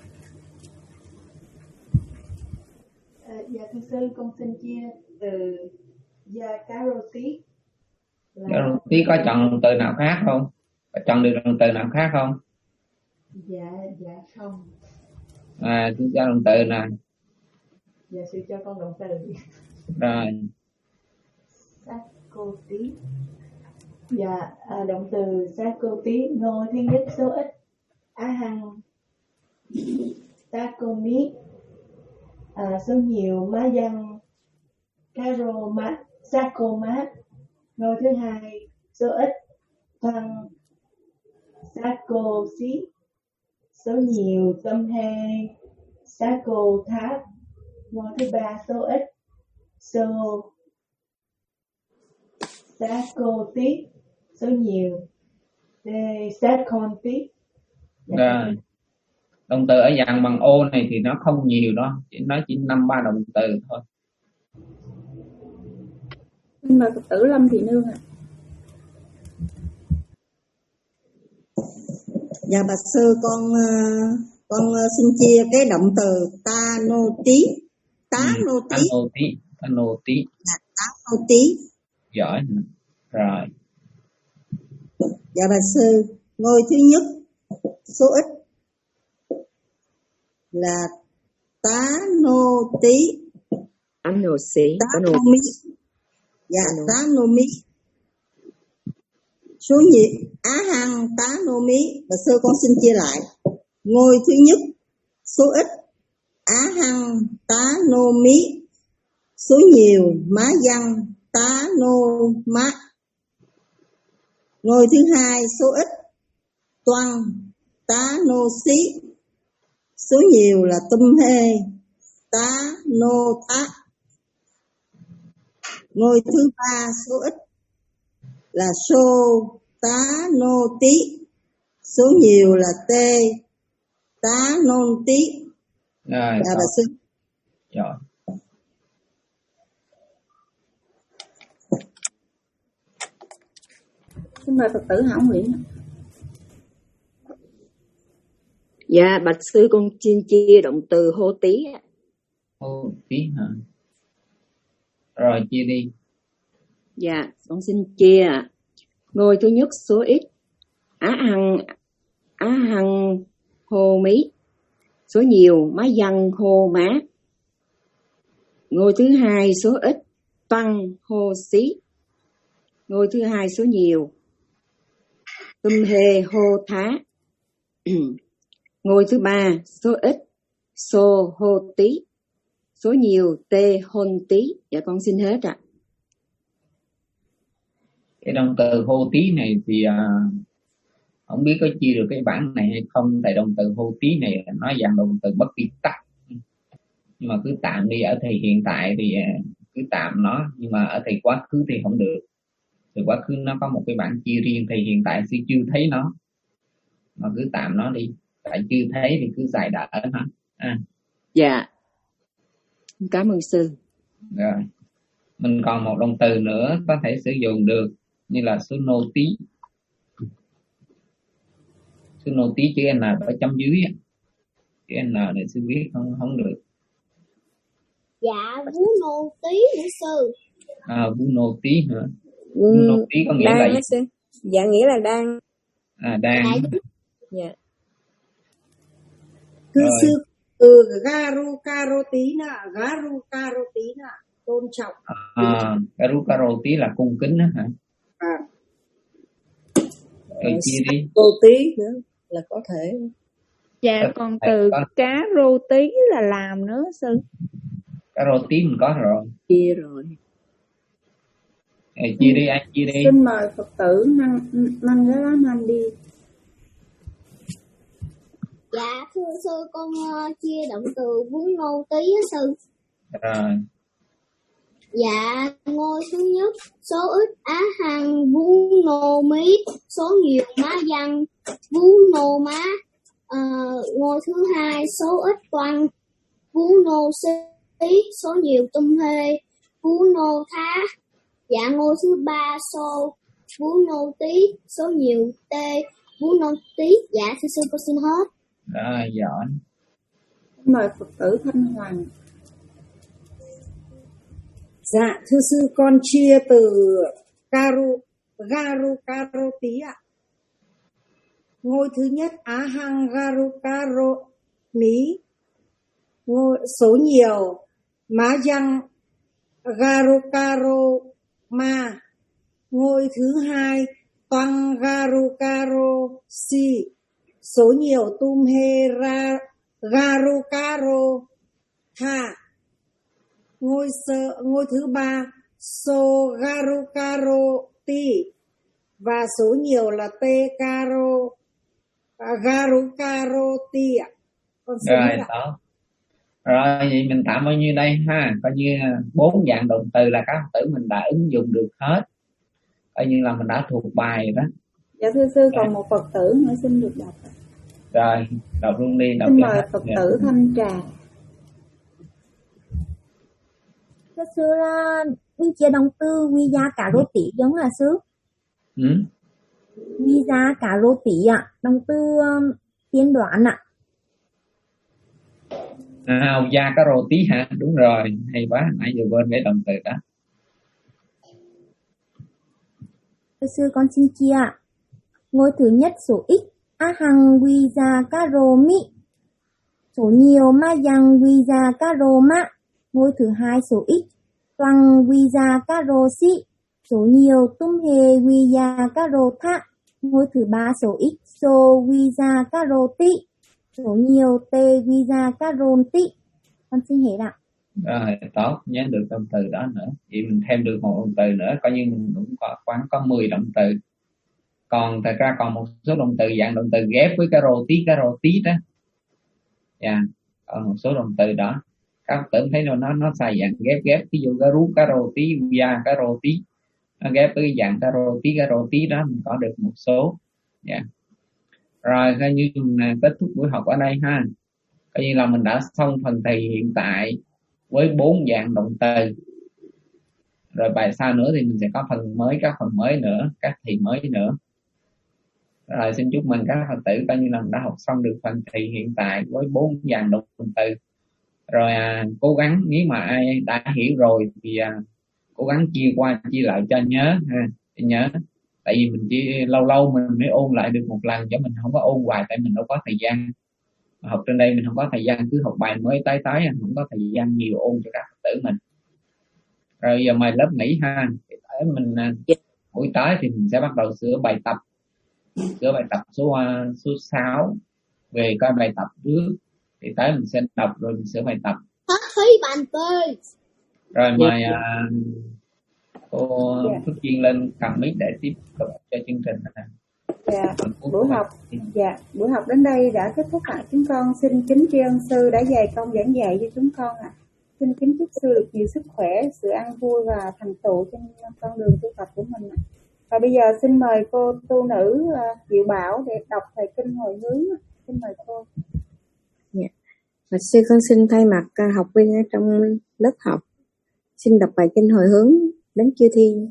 À, dạ thưa sư, con xin chia từ gia cá rô tí. Là... Cá rô tí có chọn động từ nào khác không? Có chọn được động từ nào khác không? Dạ, dạ không. À, chúng cho động từ nè. Dạ sư cho con động từ. Rồi. Cô tí. Dạ, à, động từ sa cô tí, ngôi thứ nhất số ít á hăng sa cô mí, à, số nhiều má văn cá rô má sa cô má. Ngôi thứ hai số ít thăng sa cô xí, số nhiều tâm hê sa cô tháp. Ngôi thứ ba số ít số sa cô tí, số nhiều để sa con tí. Rồi. Động từ ở dạng bằng ô này thì nó không nhiều đó, chỉ nó chỉ năm ba động từ thôi. Xin mời Phật tử Lâm Thị Nương ạ. Dạ bạch sư, con con xin chia cái động từ ta nô tí. Tá nô tí. Tá nô tí. Tá nô tí. Tá nô tí. Giỏi. Rồi. Dạ bạch sư, ngôi thứ nhất số ít là tá nô tí. Tá nô xí. Tá nô mí. Dạ tá nô mí. Số nhiều á hăng tá nô mí. Bạch sư con xin chia lại. Ngôi thứ nhất số ít á hăng tá nô mí, số nhiều má văn tá nô má. Ngôi thứ hai số ít toan tá nô xí, số nhiều là tum hê tá nô tá. Ngôi thứ ba số ít là sô tá nô tí, số nhiều là tê tá nôn tí. Rồi, dạ bà sư. Rồi. Xin mời Phật tử Hảo Nguyễn. Dạ bạch sư, con xin chia động từ hô tí. Hô tí hả? Rồi chia đi. Dạ con xin chia. Ngôi thứ nhất số ít á hăng á hăng hô mí, số nhiều má văn hô má. Ngôi thứ hai số ít tăng hô xí, ngôi thứ hai số nhiều tum hê hô thá. Ngôi thứ ba số ít xô hô tí, số nhiều tê hôn tí. Dạ con xin hết ạ. Cái động từ hô tí này thì à, không biết có chia được cái bản này hay không, tại động từ hô tí này nó dạng động từ bất vi tắc, nhưng mà cứ tạm đi. Ở thời hiện tại thì cứ tạm nó, nhưng mà ở thời quá khứ thì không được. Thời quá khứ nó có một cái bản chia riêng, thời hiện tại sư chưa thấy nó, mà cứ tạm nó đi, tại chưa thấy thì cứ xài đỡ hả. À. Dạ cảm ơn sư. Rồi mình còn một động từ nữa có thể sử dụng được, như là số nô tí. Số nô tí chữ N ở chấm dưới, chữ N này sư viết không không được. Dạ vú nô tí nữa sư. À, vú nô tí hả? Vú nô tí có nghĩa đang là gì? Sư. Dạ nghĩa là đang. À, đang. Dạ. Thưa Rồi. sư, từ Garu Karoti nè, Garu Karoti nè, tôn trọng. À, Garu Karoti là cung kính đó hả? À. Rồi chia đi. Cô tí nữa là có thể. Dạ, Có còn thể từ có. cá rô tí là làm nữa sư. Karoti mình có rồi. Chia rồi. Rồi, chia đi, ai chia đi. Xin mời Phật tử Năng Năng cái lá Nam đi. Dạ thưa sư, con uh, chia động từ vốn ngô tí á sư. Rồi. Dạ, ngôi thứ nhất, số ít á hằng vú nô mí, số nhiều má văn vú nô má. Ờ, ngôi thứ hai, số ít toàn vú nô xí, số nhiều tum hê vú nô thá. Dạ, ngôi thứ ba, số vú nô tí, số nhiều tê vú nô tí. Dạ thưa sư, con xin hết. Rồi, giỏi. Xin mời Phật tử Thanh Hoàng. Dạ thưa sư, con chia từ Garu Garu Karoti ạ. Ngôi thứ nhất Á Hăng Garu Karo Mí. Ngôi số nhiều Má Giang Garu Karo Ma. Ngôi thứ hai Toang Garu Karo Si. Số nhiều Tum He Ra Garu Karo Ha. Ngôi sơ, ngôi thứ ba So Garu Karo Ti. Và số nhiều là Te Karo à, Garu Karo Ti ạ. Con xin Rồi, hết ạ. đó. Rồi, vậy mình tạm bao nhiêu đây ha? Coi như bốn dạng động từ là các Phật tử mình đã ứng dụng được hết. Coi như là mình đã thuộc bài rồi đó. Dạ thưa sư, còn một Phật tử nữa xin được đọc. Rồi, đọc luôn đi. Đọc Xin cho mời hết. Phật tử Thanh Trà. Thưa sư là mình chia động từ quy gia cả rô tí giống hả sư? Ừ. Quy gia cả rô tí ạ, động từ um, tiên đoán ạ. À, gia cá rô tí hả? Đúng rồi, hay quá, nãy giờ quên cái động từ đó. Thưa sư, con xin chia ạ. Ngôi thứ nhất số ít a hằng quy gia cá rô mi. Số nhiều ma yang quy gia cá rô ma. Ngôi thứ hai số ít toàn quy gia cá rô si. Số nhiều tum hề quy gia cá rô thạ. Ngôi thứ ba số ít số quy gia cá rô ti. Số nhiều tê quy gia cá rô ti. Con xin hết ạ. Rồi, tốt, nhớ được động từ đó nữa. Vậy mình thêm được một động từ nữa, coi như mình cũng có khoảng có mười động từ. Còn thật ra còn một số động từ dạng động từ ghép với cá rô tí, cá rô tí đó. Dạ, yeah. Còn một số động từ đó. Các tưởng thấy nó nó xài dạng ghép ghép, ví dụ garu caro tí, via caro tí, nó ghép với dạng caro tí caro tí đó mình có được một số. Dạ. Yeah. Rồi coi như mình kết thúc buổi học ở đây ha. Coi như là mình đã xong phần thầy hiện tại với bốn dạng động từ. Rồi bài sau nữa thì mình sẽ có phần mới, các phần mới nữa, các thì mới nữa. Rồi xin chúc mừng các Phật tử coi như là mình đã học xong được phần thì hiện tại với bốn dạng động từ. Rồi à, cố gắng nếu mà ai đã hiểu rồi thì à, cố gắng chia qua chia lại cho nhớ ha, cho nhớ. Tại vì mình chỉ lâu lâu mình mới ôn lại được một lần, chứ mình không có ôn hoài tại mình đâu có thời gian. Học trên đây mình không có thời gian, cứ học bài mới tái tái, không có thời gian nhiều ôn cho các Phật tử mình. Rồi giờ mời lớp nghỉ ha. Để mình buổi tới thì mình sẽ bắt đầu sửa bài tập, sửa bài tập số số sáu về coi bài tập trước. Thì tới mình sẽ đọc rồi mình sửa bài tập. Hết thí bàn tê. Rồi mời uh, cô Phước Duyên lên cầm mic để tiếp tục cho chương trình này. Dạ, buổi học dạ, buổi học đến đây đã kết thúc lại. Chúng con xin kính tri ân sư đã dày công giảng dạy cho chúng con ạ. À. Xin kính chúc sư được nhiều sức khỏe, sự an vui và thành tựu trên con đường tu tập của mình ạ. À. Và bây giờ xin mời cô tu nữ uh, Diệu Bảo để đọc thời kinh hồi hướng. Xin mời cô. Dạ. Và sư con xin thay mặt uh, học viên ở trong lớp học xin đọc bài kinh hồi hướng đến chư thiên.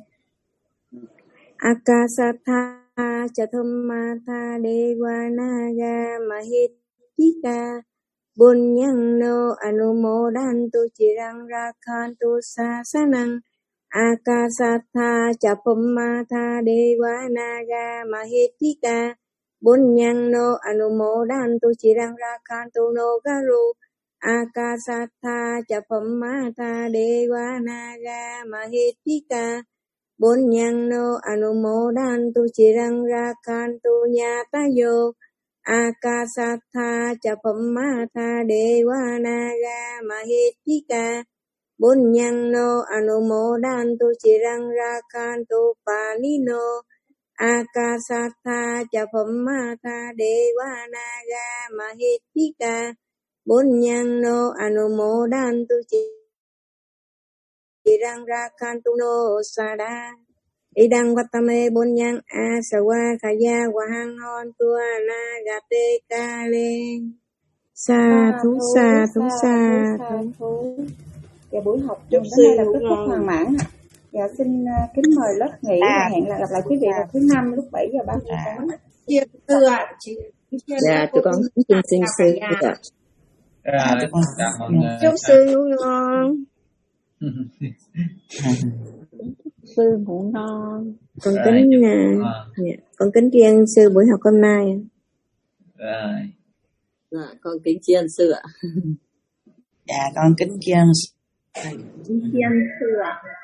Akasatha Chathummatha Devanaga Mahitika Bunyano Anumodantu Chirang Rakhantu Sasanang. Akasatha Chathummatha Devanaga Mahitika Bunyang no anumodantu chirang rakantu no garu akasatha chapammata dewa naga mahitika. Bunyang no anumodantu chirang rakantu nyatayo akasatha chapammata dewa naga mahitika. Bunyang no anumodantu chirang rakantu panino akasatha chapammata dewa naga mahitika. Bunyang no anumodantu chirang rakantu no sada. Idang vatame bunyang asawa kaya wahang hon tua nagate kale. Sa thú sa thú sa thú. Và buổi học đến đây là kết thúc hoàn mãn. Dạ xin uh, kính mời lớp nghỉ và hẹn gặp lại quý vị vào thứ năm lúc bảy giờ ba mươi sáng. Dạ tụi con xin xin sư ạ. Dạ, Chúc sư ngủ ngon. Sư ngủ ngon. Con kính uh, dạ, con kính tri ân sư buổi học hôm nay. Rồi. Dạ, con kính tri ân sư ạ. Dạ con kính tri ân Kính tri ân sư ạ.